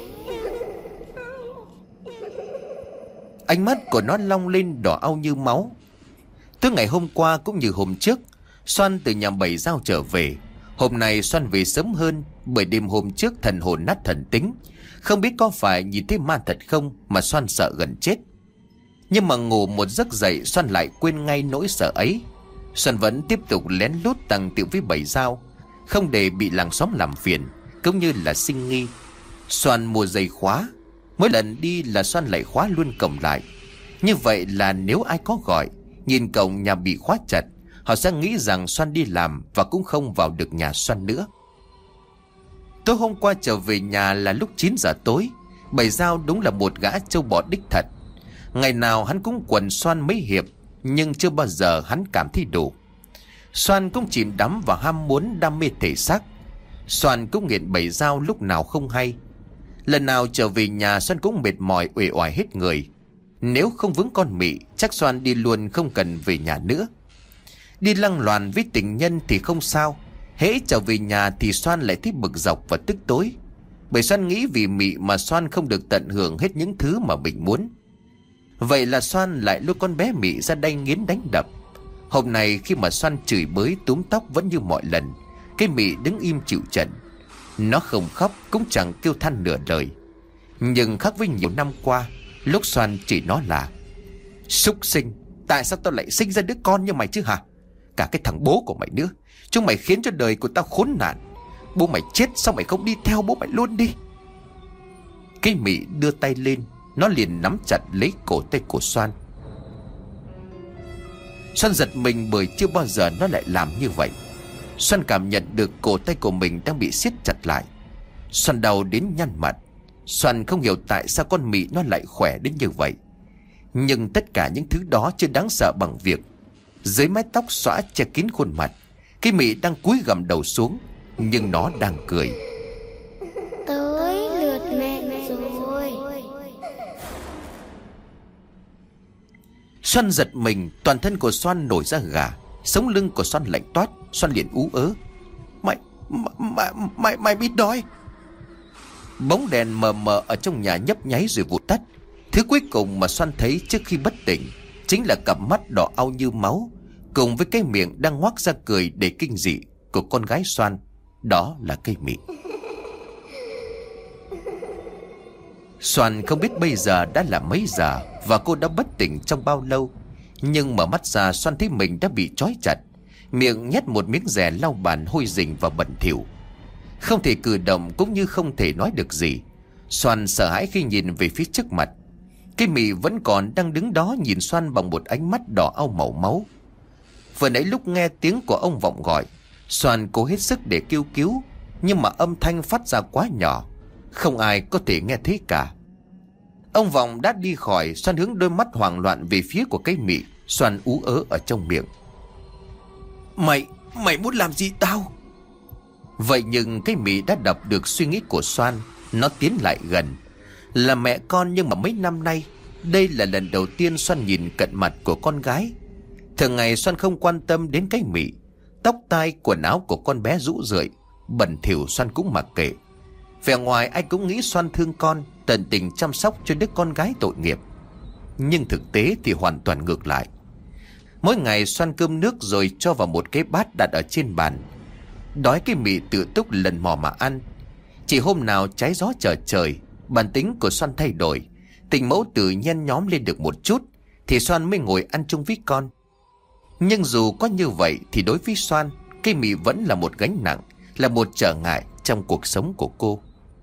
Ánh mắt của nó long lên đỏ au như máu. Từ ngày hôm qua cũng như hôm trước, Soan từ nhà Bảy Dao trở về. Hôm nay Soan về sớm hơn, bởi đêm hôm trước thần hồn nát thần tính. Không biết có phải nhìn thấy ma thật không mà Soan sợ gần chết. Nhưng mà ngủ một giấc dậy, Soan lại quên ngay nỗi sợ ấy. Soan vẫn tiếp tục lén lút tàng tiệu với Bảy Dao, không để bị làng xóm làm phiền, cũng như là sinh nghi. Soan mua giày khóa, mỗi lần đi là Soan lại khóa luôn cổng lại. Như vậy là nếu ai có gọi, nhìn cổng nhà bị khóa chặt, họ sẽ nghĩ rằng Soan đi làm và cũng không vào được nhà Soan nữa. Tối hôm qua trở về nhà là lúc 9 giờ tối. Bảy Dao đúng là một gã trâu bò đích thật. Ngày nào hắn cũng quần Soan mấy hiệp, nhưng chưa bao giờ hắn cảm thấy đủ. Soan cũng chìm đắm vào ham muốn đam mê thể xác. Soan cũng nghiện Bảy Dao lúc nào không hay. Lần nào trở về nhà Soan cũng mệt mỏi uể oải hết người. Nếu không vướng con Mị, chắc Soan đi luôn không cần về nhà nữa. Đi lăng loàn với tình nhân thì không sao, hễ trở về nhà thì Soan lại thấy bực dọc và tức tối. Bởi Soan nghĩ vì Mị mà Soan không được tận hưởng hết những thứ mà mình muốn. Vậy là Soan lại lôi con bé Mị ra đây nghiến đánh đập. Hôm nay khi mà Soan chửi bới túm tóc vẫn như mọi lần, cái Mị đứng im chịu trận. Nó không khóc cũng chẳng kêu than nửa lời. Nhưng khác với nhiều năm qua, lúc Soan chỉ nó là: súc sinh, tại sao tao lại sinh ra đứa con như mày chứ hả? Cả cái thằng bố của mày nữa, chúng mày khiến cho đời của tao khốn nạn. Bố mày chết sao mày không đi theo bố mày luôn đi? Cái Mị đưa tay lên, nó liền nắm chặt lấy cổ tay của Soan. Soan giật mình bởi chưa bao giờ nó lại làm như vậy. Soan cảm nhận được cổ tay của mình đang bị siết chặt lại. Soan đau đến nhăn mặt. Soan không hiểu tại sao con Mị nó lại khỏe đến như vậy. Nhưng tất cả những thứ đó chưa đáng sợ bằng việc dưới mái tóc xõa che kín khuôn mặt, Cái Mị đang cúi gằm đầu xuống, nhưng nó đang cười. Tới lượt mẹ rồi. Xoan giật mình, toàn thân của Xoan nổi ra gà, sống lưng của Xoan lạnh toát. Xoan liền ú ớ: Mày biết đói. Bóng đèn mờ mờ ở trong nhà nhấp nháy rồi vụt tắt. Thứ cuối cùng mà Xoan thấy trước khi bất tỉnh chính là cặp mắt đỏ au như máu, cùng với cái miệng đang ngoác ra cười để kinh dị của con gái Xoan. Đó là cây Mị. Xoan không biết bây giờ đã là mấy giờ và cô đã bất tỉnh trong bao lâu. Nhưng mở mắt ra, Xoan thấy mình đã bị trói chặt, miệng nhét một miếng dẻ lau bàn hôi rình và bẩn thỉu. Không thể cử động cũng như không thể nói được gì. Xoan sợ hãi khi nhìn về phía trước mặt. Cái Mị vẫn còn đang đứng đó nhìn Xoan bằng một ánh mắt đỏ au màu máu. Vừa nãy lúc nghe tiếng của ông Vọng gọi, Xoan cố hết sức để kêu cứu, nhưng mà âm thanh phát ra quá nhỏ, không ai có thể nghe thấy cả. Ông Vọng đã đi khỏi. Xoan hướng đôi mắt hoảng loạn về phía của cái Mị. Xoan ú ớ ở trong miệng: Mày muốn làm gì tao? Vậy nhưng cái Mị đã đọc được suy nghĩ của Xoan. Nó tiến lại gần. Là mẹ con nhưng mà mấy năm nay đây là lần đầu tiên Xoan nhìn cận mặt của con gái. Thường ngày Xoan không quan tâm đến cái Mị. Tóc tai quần áo của con bé rũ rượi, bẩn thỉu Xoan cũng mặc kệ. Vẻ ngoài ai cũng nghĩ Xoan thương con, tận tình chăm sóc cho đứa con gái tội nghiệp. Nhưng thực tế thì hoàn toàn ngược lại. Mỗi ngày Xoan cơm nước rồi cho vào một cái bát đặt ở trên bàn. Đói cái Mị tự túc lần mò mà ăn. Chỉ hôm nào trái gió trở trời, bản tính của Xoan thay đổi, tình mẫu tử nhen nhóm lên được một chút, thì Xoan mới ngồi ăn chung với con. Nhưng dù có như vậy thì đối với Xoan, cái Mị vẫn là một gánh nặng, là một trở ngại trong cuộc sống của cô.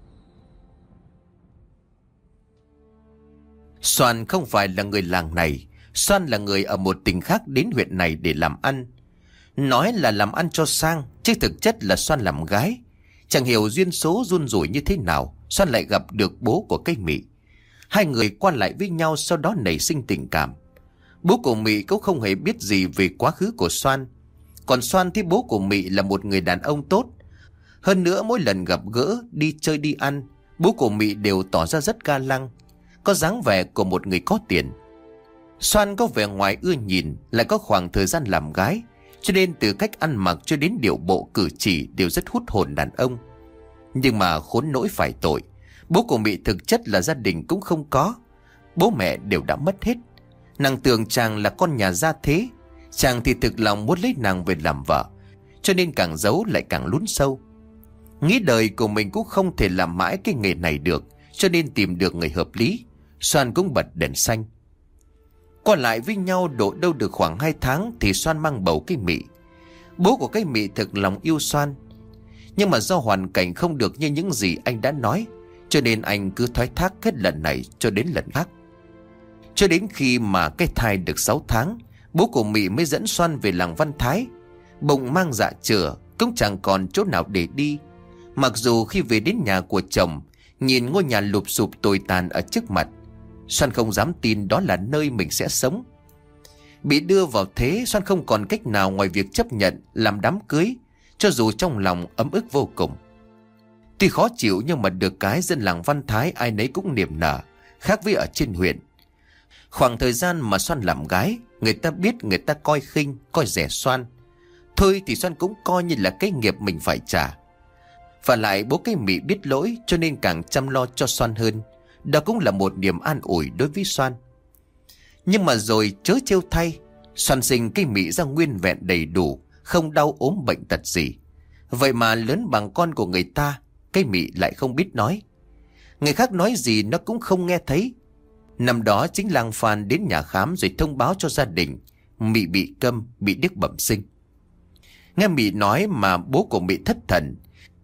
Xoan không phải là người làng này. Xoan là người ở một tỉnh khác đến huyện này để làm ăn. Nói là làm ăn cho sang, chứ thực chất là Xoan làm gái. Chẳng hiểu duyên số run rủi như thế nào, Xoan lại gặp được bố của cây Mị. Hai người qua lại với nhau, sau đó nảy sinh tình cảm. Bố của Mị cũng không hề biết gì về quá khứ của Xoan. Còn Xoan thấy bố của Mị là một người đàn ông tốt. Hơn nữa mỗi lần gặp gỡ, đi chơi đi ăn, bố của Mị đều tỏ ra rất ga lăng, có dáng vẻ của một người có tiền. Xoan có vẻ ngoài ưa nhìn, lại có khoảng thời gian làm gái, cho nên từ cách ăn mặc cho đến điệu bộ cử chỉ đều rất hút hồn đàn ông. Nhưng mà khốn nỗi phải tội, bố của Mị thực chất là gia đình cũng không có. Bố mẹ đều đã mất hết. Nàng tưởng chàng là con nhà gia thế, chàng thì thực lòng muốn lấy nàng về làm vợ, cho nên càng giấu lại càng lún sâu. Nghĩ đời của mình cũng không thể làm mãi cái nghề này được, cho nên tìm được người hợp lý, Xoan cũng bật đèn xanh. Qua lại với nhau độ đâu được khoảng 2 tháng thì Xoan mang bầu cái Mị. Bố của cái Mị thực lòng yêu Xoan, nhưng mà do hoàn cảnh không được như những gì anh đã nói, cho nên anh cứ thoái thác hết lần này cho đến lần khác. Cho đến khi mà cái thai được 6 tháng, bố của Mị mới dẫn Xoan về làng Văn Thái. Bụng mang dạ chửa, cũng chẳng còn chỗ nào để đi. Mặc dù khi về đến nhà của chồng, nhìn ngôi nhà lụp xụp tồi tàn ở trước mặt, Xoan không dám tin đó là nơi mình sẽ sống. Bị đưa vào thế, Xoan không còn cách nào ngoài việc chấp nhận làm đám cưới, cho dù trong lòng ấm ức vô cùng. Tuy khó chịu nhưng mà được cái dân làng Văn Thái ai nấy cũng niềm nở, khác với ở trên huyện. Khoảng thời gian mà Xoan làm gái, người ta biết, người ta coi khinh, coi rẻ Xoan. Thôi thì Xoan cũng coi như là cái nghiệp mình phải trả. Và lại bố cái Mị biết lỗi, cho nên càng chăm lo cho Xoan hơn. Đó cũng là một niềm an ủi đối với Xoan. Nhưng mà rồi chớ trêu thay, Xoan sinh cái Mị ra nguyên vẹn đầy đủ, không đau ốm bệnh tật gì. Vậy mà lớn bằng con của người ta, cái Mị lại không biết nói. Người khác nói gì nó cũng không nghe thấy. Năm đó chính làng Phan đến nhà khám rồi thông báo cho gia đình Mị bị câm, bị điếc bẩm sinh. Nghe Mị nói mà bố của Mị thất thần.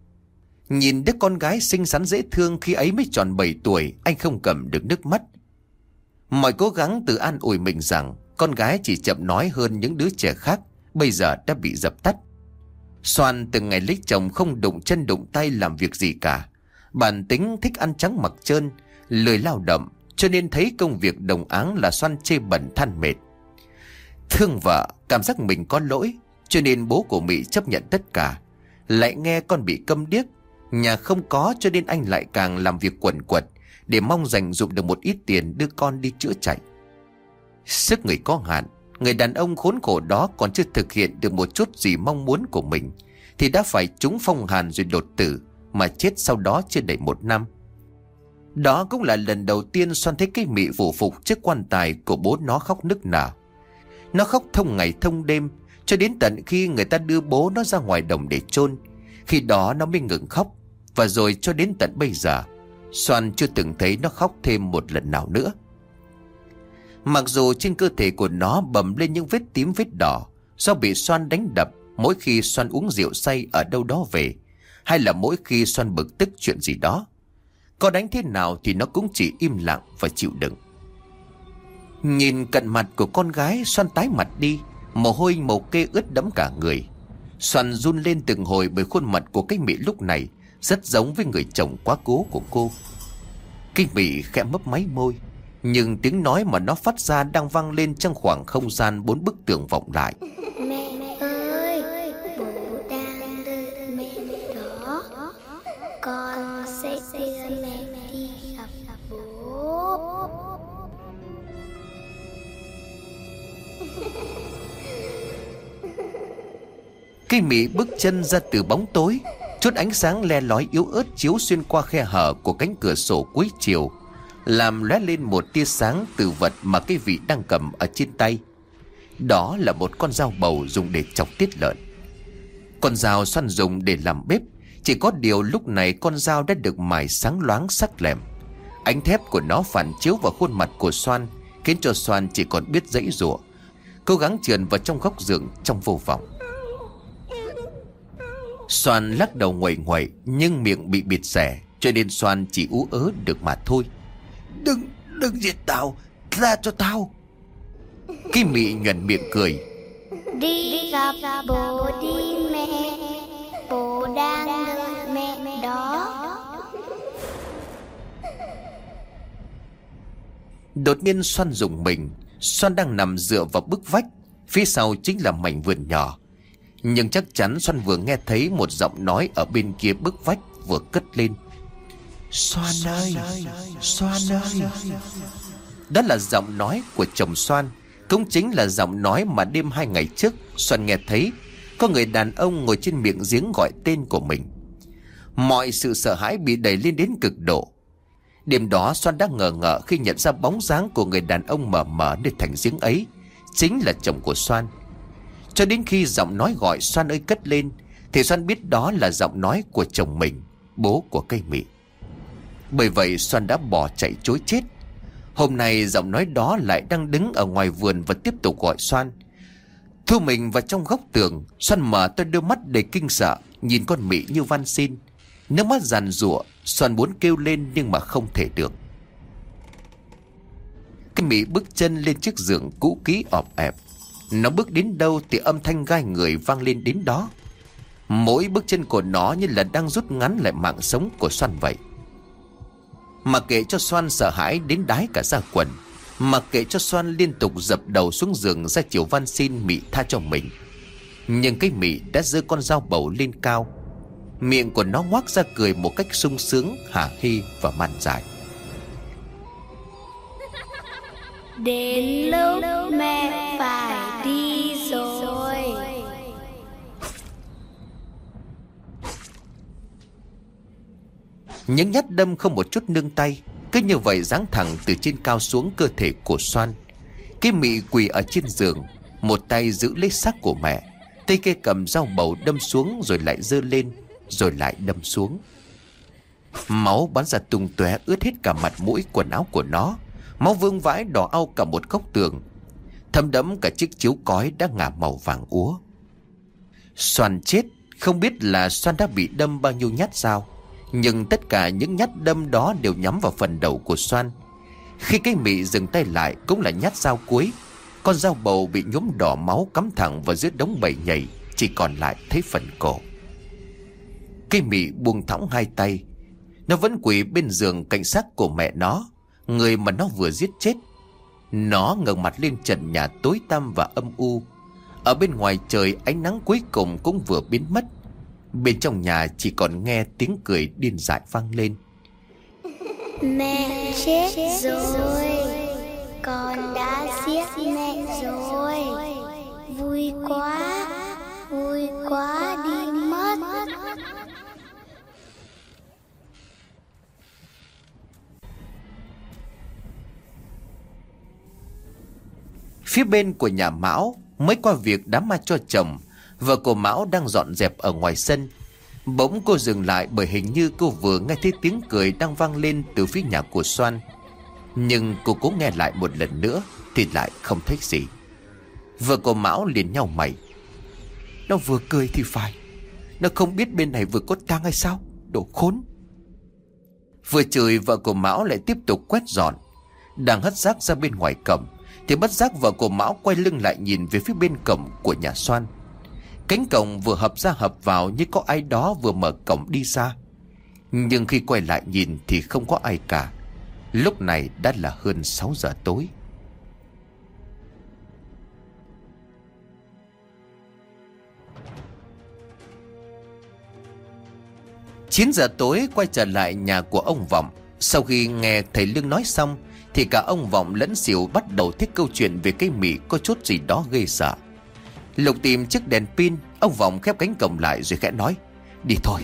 Nhìn đứa con gái xinh xắn dễ thương khi ấy mới tròn 7 tuổi, anh không cầm được nước mắt. Mọi cố gắng tự an ủi mình rằng con gái chỉ chậm nói hơn những đứa trẻ khác, bây giờ đã bị dập tắt. Xoan từ ngày lấy chồng không đụng chân đụng tay làm việc gì cả. Bản tính thích ăn trắng mặc trơn, lười lao động, cho nên thấy công việc đồng áng là Xoan chê bẩn than mệt. Thương vợ, cảm giác mình có lỗi, Cho nên bố của Mị chấp nhận tất cả. Lại nghe con bị câm điếc, nhà không có, cho nên anh lại càng làm việc quần quật để mong dành dụm được một ít tiền đưa con đi chữa chạy. Sức người có hạn, người đàn ông khốn khổ đó còn chưa thực hiện được một chút gì mong muốn của mình thì đã phải trúng phong hàn rồi đột tử, mà chết sau đó chưa đầy 1 năm. Đó cũng là lần đầu tiên Xoan thấy cái Mị phủ phục trước quan tài của bố nó khóc nức nở. Nó khóc thông ngày thông đêm cho đến tận khi người ta đưa bố nó ra ngoài đồng để chôn. Khi đó nó mới ngừng khóc. Và rồi cho đến tận bây giờ, Xoan chưa từng thấy nó khóc thêm một lần nào nữa. Mặc dù trên cơ thể của nó bầm lên những vết tím vết đỏ do bị Xoan đánh đập mỗi khi Xoan uống rượu say ở đâu đó về, hay là mỗi khi Xoan bực tức chuyện gì đó. Có đánh thế nào thì nó cũng chỉ im lặng và chịu đựng. Nhìn cận mặt của con gái, Xoan tái mặt đi, mồ hôi màu kê ướt đẫm cả người. Xoan run lên từng hồi bởi khuôn mặt của cái Mị lúc này rất giống với người chồng quá cố của cô. Cái Mị khẽ mấp máy môi, nhưng tiếng nói mà nó phát ra đang vang lên trong khoảng không gian 4 bức tường vọng lại. Mẹ ơi, bố đang đợi mẹ đó. Con sẽ đưa mẹ đi gặp bố. Cái Mị bước chân ra từ bóng tối, chút ánh sáng le lói yếu ớt chiếu xuyên qua khe hở của cánh cửa sổ cuối chiều, làm lóe lên một tia sáng từ vật mà cái vị đang cầm ở trên tay. Đó là một con dao bầu dùng để chọc tiết lợn. Con dao Xoan dùng để làm bếp, chỉ có điều lúc này con dao đã được mài sáng loáng sắc lẹm. Ánh thép của nó phản chiếu vào khuôn mặt của Xoan, khiến cho Xoan chỉ còn biết giãy giụa, cố gắng trườn vào trong góc giường trong vô vọng. Xoan lắc đầu nguậy nguậy, nhưng miệng bị bịt rẻ, cho nên Xoan chỉ ú ớ được mà thôi. Đừng giết tao, tha cho tao. Cái Mị nhuận miệng cười. Đi gặp bố đi mẹ, bố đang đợi mẹ đó. Đột nhiên Xoan rùng mình. Xoan đang nằm dựa vào bức vách, phía sau chính là mảnh vườn nhỏ. Nhưng chắc chắn Xoan vừa nghe thấy một giọng nói ở bên kia bức vách vừa cất lên. Xoan ơi, Xoan ơi. Đó là giọng nói của chồng Xoan, cũng chính là giọng nói mà đêm 2 ngày trước Xoan nghe thấy có người đàn ông ngồi trên miệng giếng gọi tên của mình. Mọi sự sợ hãi bị đẩy lên đến cực độ. Đêm đó Xoan đã ngờ ngợ khi nhận ra bóng dáng của người đàn ông mờ mờ nơi thành giếng ấy chính là chồng của Xoan. Cho đến khi giọng nói gọi Xoan ơi cất lên thì Xoan biết đó là giọng nói của chồng mình, bố của cây Mị. Bởi vậy Xoan đã bỏ chạy trối chết. Hôm nay giọng nói đó lại đang đứng ở ngoài vườn và tiếp tục gọi Xoan. Thu mình vào trong góc tường, Xoan mở to đôi mắt đầy kinh sợ, nhìn con Mị như van xin. Nước mắt giàn giụa, Xoan muốn kêu lên nhưng mà không thể được. Cái Mị bước chân lên chiếc giường cũ kỹ ọp ẹp. Nó bước đến đâu thì âm thanh gai người vang lên đến đó. Mỗi bước chân của nó như là đang rút ngắn lại mạng sống của Xoan vậy. Mặc kệ cho Xoan sợ hãi đến đái cả da quần, mặc kệ cho Xoan liên tục dập đầu xuống giường ra chiều van xin Mị tha cho mình, nhưng cái Mị đã giơ con dao bầu lên cao. Miệng của nó ngoác ra cười một cách sung sướng, hả hê và man dại. Đến lúc mẹ phải đi rồi. Những nhát đâm không một chút nương tay, cứ như vậy giáng thẳng từ trên cao xuống cơ thể của Xoan. Cái Mị quỳ ở trên giường, một tay giữ lấy xác của mẹ, tay kia cầm dao bầu đâm xuống rồi lại giơ lên, rồi lại đâm xuống. Máu bắn ra tung tóe ướt hết cả mặt mũi quần áo của nó. Máu vương vãi đỏ au cả một góc tường, thấm đẫm cả chiếc chiếu cói đã ngả màu vàng úa. Xoan chết, không biết là Xoan đã bị đâm bao nhiêu nhát dao, nhưng tất cả những nhát đâm đó đều nhắm vào phần đầu của Xoan. Khi cái Mị dừng tay lại cũng là nhát dao cuối. Con dao bầu bị nhuốm đỏ máu cắm thẳng vào giữa đống bầy nhầy, chỉ còn lại thấy phần cổ. Cái Mị buông thõng hai tay. Nó vẫn quỳ bên giường cạnh xác của mẹ nó, người mà nó vừa giết chết. Nó ngẩng mặt lên trần nhà tối tăm và âm u. Ở bên ngoài trời ánh nắng cuối cùng cũng vừa biến mất. Bên trong nhà chỉ còn nghe tiếng cười điên dại vang lên. Mẹ chết rồi, con đã giết mẹ rồi. Vui quá đi mất. Phía bên của nhà Mão, mới qua việc đám ma cho chồng, vợ của Mão đang dọn dẹp ở ngoài sân. Bỗng cô dừng lại bởi hình như cô vừa nghe thấy tiếng cười đang vang lên từ phía nhà của Xoan. Nhưng cô cố nghe lại một lần nữa thì lại không thấy gì. Vợ của Mão liền nhau mày. Nó vừa cười thì phải, nó không biết bên này vừa có tang hay sao? Đồ khốn! Vừa chửi, vợ của Mão lại tiếp tục quét dọn. Đang hất rác ra bên ngoài cổng thì bất giác vợ của Mão quay lưng lại nhìn về phía bên cổng của nhà Xoan. Cánh cổng vừa hợp ra hợp vào như có ai đó vừa mở cổng đi ra. Nhưng khi quay lại nhìn thì không có ai cả. Lúc này đã là hơn 6 giờ tối. Chín giờ tối quay trở lại nhà của ông Vọng. Sau khi nghe thầy Lương nói xong thì cả ông Vọng lẫn Xỉu bắt đầu thiết câu chuyện về cây mị có chút gì đó ghê sợ. Lục tìm chiếc đèn pin, ông Vọng khép cánh cổng lại rồi khẽ nói: Đi thôi.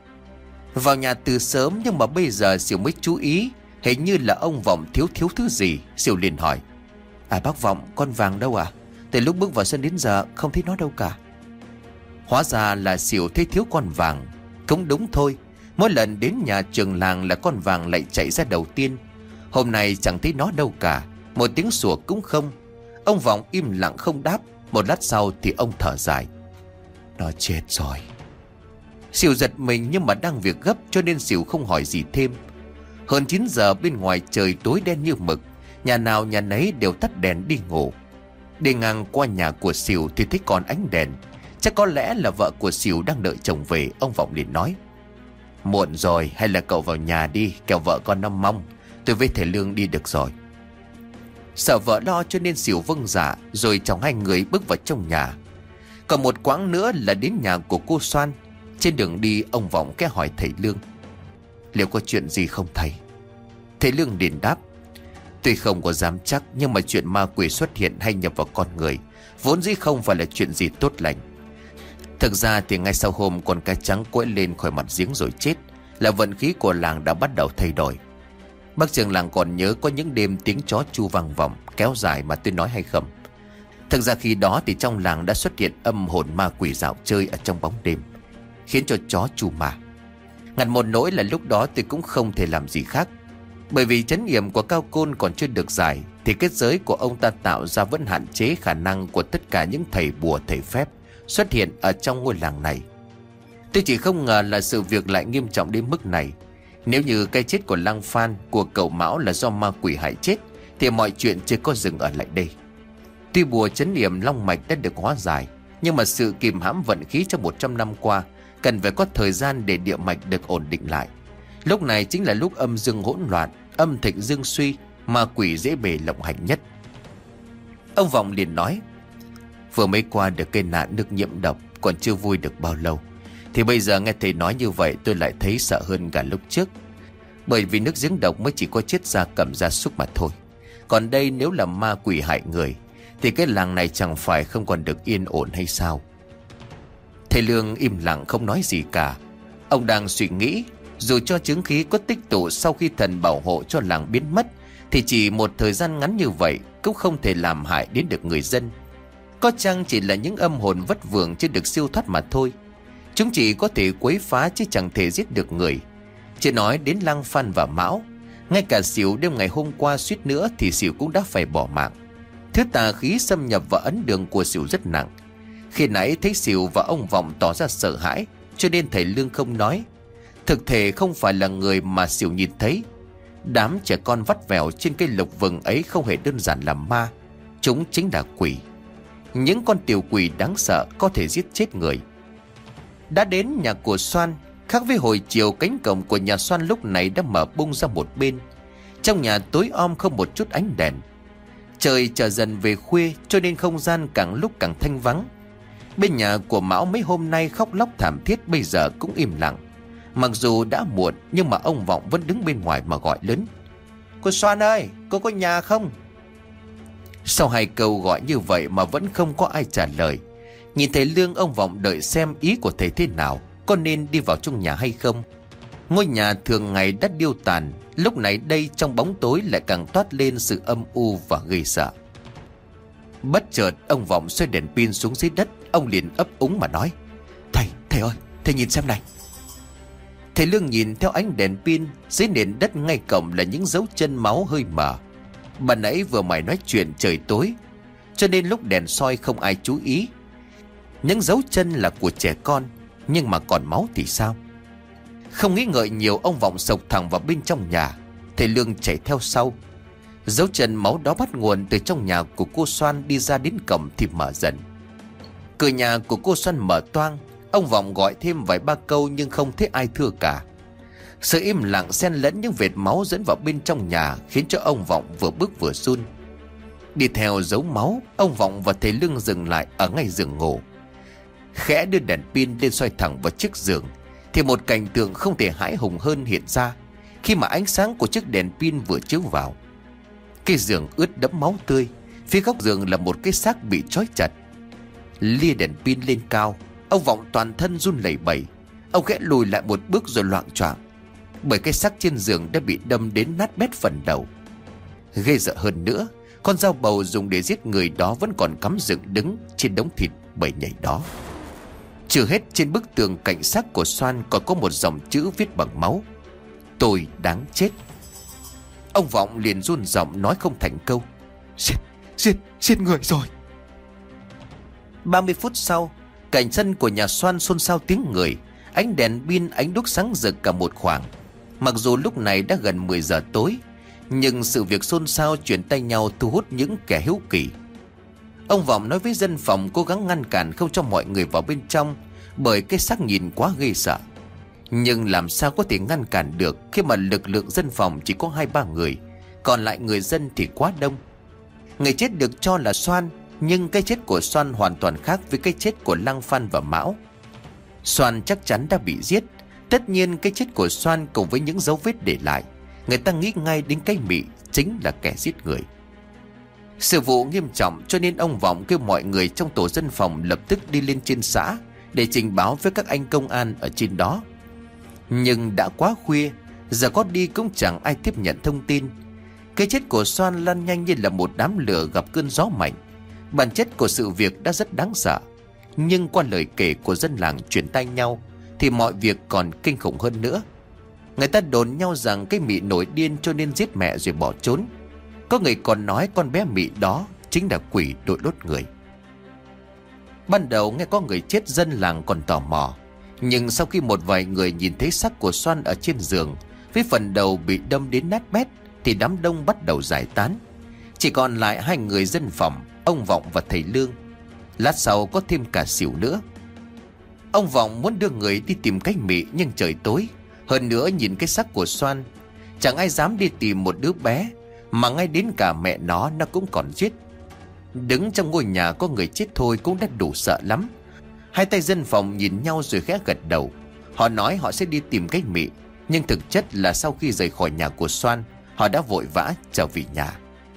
Vào nhà từ sớm nhưng mà bây giờ Xỉu mới chú ý, hình như là ông Vọng thiếu thứ gì. Xỉu liền hỏi: Bác Vọng, con vàng đâu à? Từ lúc bước vào sân đến giờ không thấy nó đâu cả. Hóa ra là Xỉu thấy thiếu con vàng. Cũng đúng thôi, mỗi lần đến nhà trường làng là con vàng lại chạy ra đầu tiên. Hôm nay chẳng thấy nó đâu cả, một tiếng sủa cũng không. Ông Vọng im lặng không đáp. Một lát sau thì ông thở dài: Nó chết rồi. Xỉu giật mình nhưng mà đang việc gấp cho nên Xỉu không hỏi gì thêm. Hơn 9 giờ bên ngoài trời tối đen như mực. Nhà nào nhà nấy đều tắt đèn đi ngủ. Đi ngang qua nhà của Xỉu thì thấy còn ánh đèn. Chắc có lẽ là vợ của Xỉu đang đợi chồng về. Ông Vọng liền nói: Muộn rồi, hay là cậu vào nhà đi, kẻo vợ con nó mong. Tôi với thầy Lương đi được rồi. Sợ vợ lo cho nên Xỉu vâng dạ. Rồi chồng hai người bước vào trong nhà. Còn một quãng nữa là đến nhà của cô Xoan. Trên đường đi ông Vọng khẽ hỏi thầy Lương: Liệu có chuyện gì không thầy? Thầy Lương liền đáp: Tuy không có dám chắc, nhưng mà chuyện ma quỷ xuất hiện hay nhập vào con người vốn dĩ không phải là chuyện gì tốt lành. Thực ra thì ngay sau hôm con cá trắng quẫy lên khỏi mặt giếng rồi chết là vận khí của làng đã bắt đầu thay đổi. Bác trưởng làng còn nhớ có những đêm tiếng chó chu vang vọng kéo dài mà tôi nói hay không? Thực ra khi đó thì trong làng đã xuất hiện âm hồn ma quỷ dạo chơi ở trong bóng đêm, khiến cho chó chu ma. Ngặt một nỗi là lúc đó tôi cũng không thể làm gì khác. Bởi vì trấn yểm của Cao Côn còn chưa được giải thì kết giới của ông ta tạo ra vẫn hạn chế khả năng của tất cả những thầy bùa thầy phép xuất hiện ở trong ngôi làng này. Tôi chỉ không ngờ là sự việc lại nghiêm trọng đến mức này. Nếu như cái chết của Lăng Phan, của cậu Mão là do ma quỷ hại chết thì mọi chuyện chưa có dừng ở lại đây. Tuy bùa trấn yểm long mạch đã được hóa giải, nhưng mà sự kìm hãm vận khí trong 100 năm qua cần phải có thời gian để địa mạch được ổn định lại. Lúc này chính là lúc âm dương hỗn loạn, âm thịnh dương suy, ma quỷ dễ bề lộng hành nhất. Ông Vọng liền nói: Vừa mới qua được cây nạn nước nhiễm độc, còn chưa vui được bao lâu, thì bây giờ nghe thầy nói như vậy tôi lại thấy sợ hơn cả lúc trước. Bởi vì nước giếng độc mới chỉ có chết gia cầm gia súc mà thôi. Còn đây nếu là ma quỷ hại người thì cái làng này chẳng phải không còn được yên ổn hay sao? Thầy Lương im lặng không nói gì cả. Ông đang suy nghĩ, dù cho chứng khí có tích tụ sau khi thần bảo hộ cho làng biến mất thì chỉ một thời gian ngắn như vậy cũng không thể làm hại đến được người dân. Có chăng chỉ là những âm hồn vất vưởng chưa được siêu thoát mà thôi. Chúng chỉ có thể quấy phá chứ chẳng thể giết được người. Chưa nói đến Lăng Phan và Mão, ngay cả Xỉu đêm ngày hôm qua suýt nữa thì Xỉu cũng đã phải bỏ mạng. Thứ tà khí xâm nhập vào ấn đường của Xỉu rất nặng. Khi nãy thấy Xỉu và ông Vọng tỏ ra sợ hãi cho nên thầy Lương không nói. Thực thể không phải là người mà Xỉu nhìn thấy. Đám trẻ con vắt vẻo trên cây lộc vừng ấy không hề đơn giản là ma. Chúng chính là quỷ. Những con tiểu quỷ đáng sợ có thể giết chết người. Đã đến nhà của Xoan. Khác với hồi chiều, cánh cổng của nhà Xoan lúc này đã mở bung ra một bên. Trong nhà tối om không một chút ánh đèn. Trời trở dần về khuya cho nên không gian càng lúc càng thanh vắng. Bên nhà của Mão mấy hôm nay khóc lóc thảm thiết bây giờ cũng im lặng. Mặc dù đã muộn nhưng mà ông Vọng vẫn đứng bên ngoài mà gọi lớn: "Cô Xoan ơi, cô có nhà không?" Sau 2 câu gọi như vậy mà vẫn không có ai trả lời. Nhìn thầy Lương, ông Vọng đợi xem ý của thầy thế nào, có nên đi vào trong nhà hay không. Ngôi nhà thường ngày đã điêu tàn, lúc này đây trong bóng tối lại càng toát lên sự âm u và ghê sợ. Bất chợt ông Vọng xoay đèn pin xuống dưới đất. Ông liền ấp úng mà nói: Thầy ơi, thầy nhìn xem này." Thầy Lương nhìn theo ánh đèn pin. Dưới nền đất ngay cổng là những dấu chân máu hơi mờ. Bà nãy vừa mày nói chuyện trời tối cho nên lúc đèn soi không ai chú ý. Những dấu chân là của trẻ con, nhưng mà còn máu thì sao? Không nghĩ ngợi nhiều, ông Vọng xộc thẳng vào bên trong nhà. Thầy Lương chạy theo sau. Dấu chân máu đó bắt nguồn từ trong nhà của cô Xoan, đi ra đến cổng thì mở dần. Cửa nhà của cô Xoan mở toang. Ông Vọng gọi thêm vài ba câu nhưng không thấy ai thưa cả. Sự im lặng xen lẫn những vệt máu dẫn vào bên trong nhà khiến cho ông Vọng vừa bước vừa run. Đi theo dấu máu, ông Vọng và thầy Lương dừng lại ở ngay giường ngủ. Khẽ đưa đèn pin lên soi thẳng vào chiếc giường thì một cảnh tượng không thể hãi hùng hơn hiện ra khi mà ánh sáng của chiếc đèn pin vừa chiếu vào. Cái giường ướt đẫm máu tươi, phía góc giường là một cái xác bị trói chặt. Lia đèn pin lên cao, ông Vọng toàn thân run lẩy bẩy. Ông khẽ lùi lại một bước rồi loạng choạng, bởi cái xác trên giường đã bị đâm đến nát bét phần đầu. Ghê sợ hơn nữa, con dao bầu dùng để giết người đó vẫn còn cắm dựng đứng trên đống thịt bầy nhảy đó. Chưa hết, trên bức tường cạnh xác của Xoan còn có một dòng chữ viết bằng máu: "Tôi đáng chết." Ông Vọng liền run giọng nói không thành câu: Giết người rồi." 30 phút sau, cảnh sân của nhà Xoan xôn xao tiếng người. Ánh đèn pin, ánh đuốc sáng rực cả một khoảng. Mặc dù lúc này đã gần 10 giờ tối, nhưng sự việc xôn xao chuyển tay nhau thu hút những kẻ hiếu kỳ. Ông Vọng nói với dân phòng cố gắng ngăn cản không cho mọi người vào bên trong, bởi cái xác nhìn quá ghê sợ. Nhưng làm sao có thể ngăn cản được khi mà lực lượng dân phòng chỉ có 2-3 người, còn lại người dân thì quá đông. Người chết được cho là Xoan, nhưng cái chết của Xoan hoàn toàn khác với cái chết của Lăng Phan và Mão. Xoan chắc chắn đã bị giết. Tất nhiên cái chết của Xoan cùng với những dấu vết để lại, người ta nghĩ ngay đến cái Mị chính là kẻ giết người. Sự vụ nghiêm trọng cho nên ông Vọng kêu mọi người trong tổ dân phòng lập tức đi lên trên xã để trình báo với các anh công an ở trên đó. Nhưng đã quá khuya, giờ có đi cũng chẳng ai tiếp nhận thông tin. Cái chết của Xoan lan nhanh như là một đám lửa gặp cơn gió mạnh. Bản chất của sự việc đã rất đáng sợ, nhưng qua lời kể của dân làng truyền tai nhau thì mọi việc còn kinh khủng hơn nữa. Người ta đồn nhau rằng cái Mị nổi điên cho nên giết mẹ rồi bỏ trốn. Có người còn nói con bé Mị đó chính là quỷ đội đốt người. Ban đầu nghe có người chết, dân làng còn tò mò. Nhưng sau khi một vài người nhìn thấy xác của Xoan ở trên giường với phần đầu bị đâm đến nát bét thì đám đông bắt đầu giải tán. Chỉ còn lại 2 người dân phòng, ông Vọng và thầy Lương. Lát sau có thêm cả Xỉu nữa. Ông Vọng muốn đưa người đi tìm cái Mị, nhưng trời tối. Hơn nữa nhìn cái xác của Xoan, chẳng ai dám đi tìm một đứa bé, mà ngay đến cả mẹ nó cũng còn giết. Đứng trong ngôi nhà có người chết thôi cũng đã đủ sợ lắm. 2 tay dân phòng nhìn nhau rồi khẽ gật đầu. Họ nói họ sẽ đi tìm cái Mị, nhưng thực chất là sau khi rời khỏi nhà của Xoan, họ đã vội vã trở về nhà.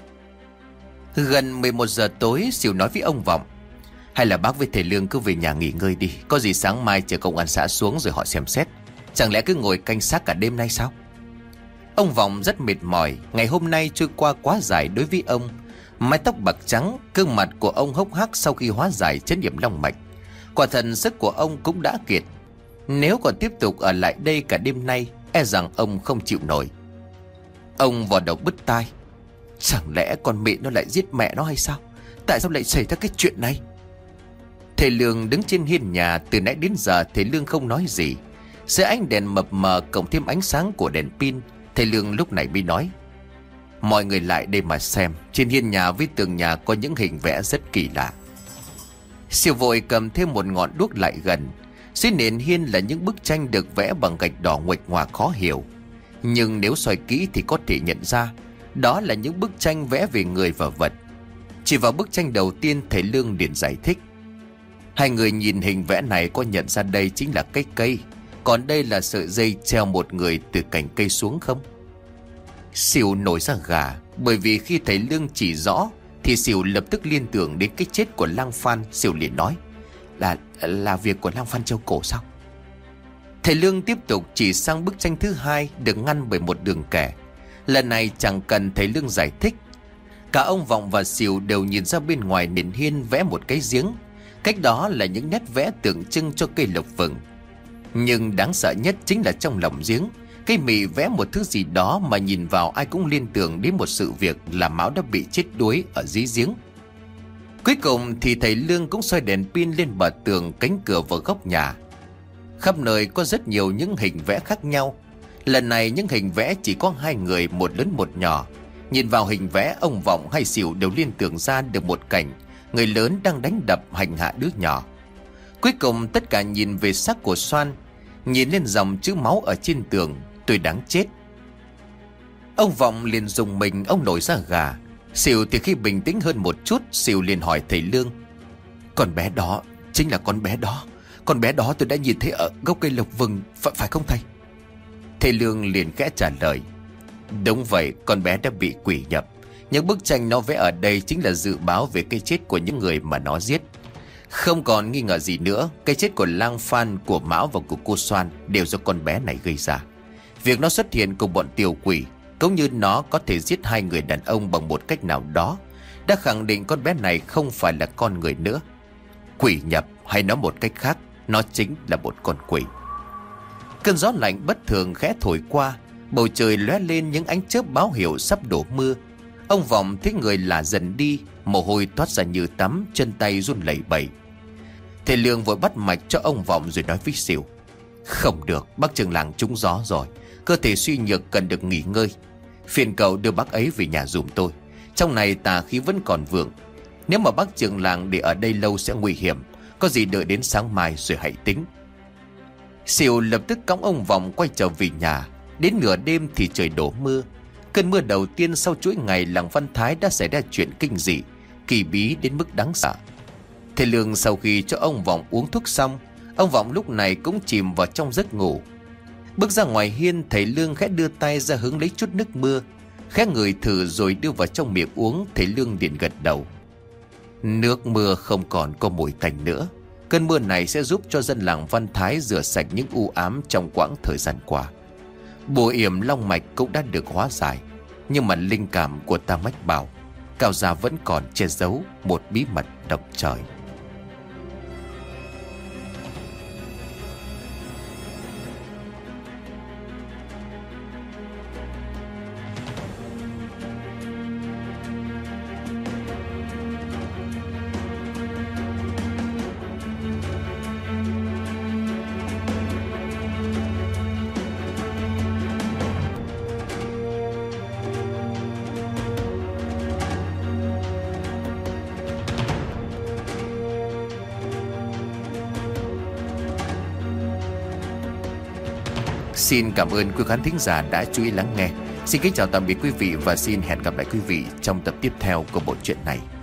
Gần 11 giờ tối, Xỉu nói với ông Vọng: "Hay là bác với thầy Lương cứ về nhà nghỉ ngơi đi, có gì sáng mai chờ công an xã xuống rồi họ xem xét. Chẳng lẽ cứ ngồi canh xác cả đêm nay sao?" Ông Vọng rất mệt mỏi. Ngày hôm nay trôi qua quá dài đối với ông. Mái tóc bạc trắng, gương mặt của ông hốc hác sau khi hóa giải chấn điểm long mạch. Quả thật sức của ông cũng đã kiệt. Nếu còn tiếp tục ở lại đây cả đêm nay, e rằng ông không chịu nổi. Ông vò đầu bứt tai. Chẳng lẽ con Mị nó lại giết mẹ nó hay sao? Tại sao lại xảy ra cái chuyện này? Thầy Lương đứng trên hiên nhà. Từ nãy đến giờ thầy Lương không nói gì. Dưới ánh đèn mập mờ cộng thêm ánh sáng của đèn pin, thầy Lương lúc này mới nói: "Mọi người lại đây mà xem. Trên hiên nhà với tường nhà có những hình vẽ rất kỳ lạ." Siêu vội cầm thêm một ngọn đuốc lại gần. Dưới nền hiên là những bức tranh được vẽ bằng gạch đỏ nguệch ngoạc khó hiểu. Nhưng nếu soi kỹ thì có thể nhận ra đó là những bức tranh vẽ về người và vật. Chỉ vào bức tranh đầu tiên, thầy Lương liền giải thích. Hai người nhìn hình vẽ này có nhận ra đây chính là cái cây, còn đây là sợi dây treo một người từ cành cây xuống không? Sỉu nổi da gà, bởi vì khi thầy Lương chỉ rõ thì Sỉu lập tức liên tưởng đến cái chết của Lang Phan. Sỉu liền nói là việc của Lang Phan treo cổ sao? Thầy Lương tiếp tục chỉ sang bức tranh thứ hai, được ngăn bởi một đường kẻ. Lần này chẳng cần thầy Lương giải thích, cả ông Vọng và Sỉu đều nhìn ra bên ngoài nền hiên vẽ một cái giếng. Cách đó là những nét vẽ tượng trưng cho cây lộc vừng. Nhưng đáng sợ nhất chính là trong lòng giếng, cây mị vẽ một thứ gì đó mà nhìn vào ai cũng liên tưởng đến một sự việc là Mão đã bị chết đuối ở dưới giếng. Cuối cùng thì thầy Lương cũng soi đèn pin lên bờ tường, cánh cửa và góc nhà. Khắp nơi có rất nhiều những hình vẽ khác nhau. Lần này những hình vẽ chỉ có hai người, một lớn một nhỏ. Nhìn vào hình vẽ, ông Vọng hay Sỉu đều liên tưởng ra được một cảnh người lớn đang đánh đập hành hạ đứa nhỏ. Cuối cùng tất cả nhìn về xác của Soan, nhìn lên dòng chữ máu ở trên tường: tôi đáng chết. Ông Vọng liền dùng mình, ông nổi da gà. Sỉu thì khi bình tĩnh hơn một chút, Sỉu liền hỏi thầy Lương: con bé đó chính là con bé đó. Con bé đó tôi đã nhìn thấy ở gốc cây lộc vừng, phải không thầy? Thầy Lương liền khẽ trả lời: đúng vậy, con bé đã bị quỷ nhập. Những bức tranh nó vẽ ở đây chính là dự báo về cái chết của những người mà nó giết. Không còn nghi ngờ gì nữa, cái chết của Lang Phan, của Mão và của cô Soan đều do con bé này gây ra. Việc nó xuất hiện cùng bọn tiểu quỷ, cũng như nó có thể giết hai người đàn ông bằng một cách nào đó, đã khẳng định con bé này không phải là con người nữa. Quỷ nhập, hay nói một cách khác, nó chính là một con quỷ. Cơn gió lạnh bất thường khẽ thổi qua, bầu trời lóe lên những ánh chớp báo hiệu sắp đổ mưa. Ông Vọng thấy người lạ dần đi, mồ hôi toát ra như tắm, chân tay run lẩy bẩy. Thầy Lương vội bắt mạch cho ông Vọng rồi nói với Sỉu: không được, bác trưởng làng trúng gió rồi, cơ thể suy nhược cần được nghỉ ngơi. Phiền cậu đưa bác ấy về nhà giùm tôi, trong này tà khí vẫn còn vượng. Nếu mà bác trưởng làng để ở đây lâu sẽ nguy hiểm, có gì đợi đến sáng mai rồi hãy tính. Sỉu lập tức cõng ông Vọng quay trở về nhà. Đến nửa đêm thì trời đổ mưa. Cơn mưa đầu tiên sau chuỗi ngày làng Văn Thái đã xảy ra chuyện kinh dị, kỳ bí đến mức đáng sợ. Thầy Lương sau khi cho ông Vọng uống thuốc xong, ông Vọng lúc này cũng chìm vào trong giấc ngủ. Bước ra ngoài hiên, thầy Lương khẽ đưa tay ra hướng lấy chút nước mưa, khẽ ngửi thử rồi đưa vào trong miệng uống. Thầy Lương liền gật đầu. Nước mưa không còn có mùi tanh nữa. Cơn mưa này sẽ giúp cho dân làng Văn Thái rửa sạch những u ám trong quãng thời gian qua. Bùa yểm long mạch cũng đã được hóa giải. Nhưng mà linh cảm của Ta Mách bảo Cao Gia vẫn còn che giấu một bí mật độc trời. Xin cảm ơn quý khán thính giả đã chú ý lắng nghe. Xin kính chào tạm biệt quý vị và xin hẹn gặp lại quý vị trong tập tiếp theo của bộ truyện này.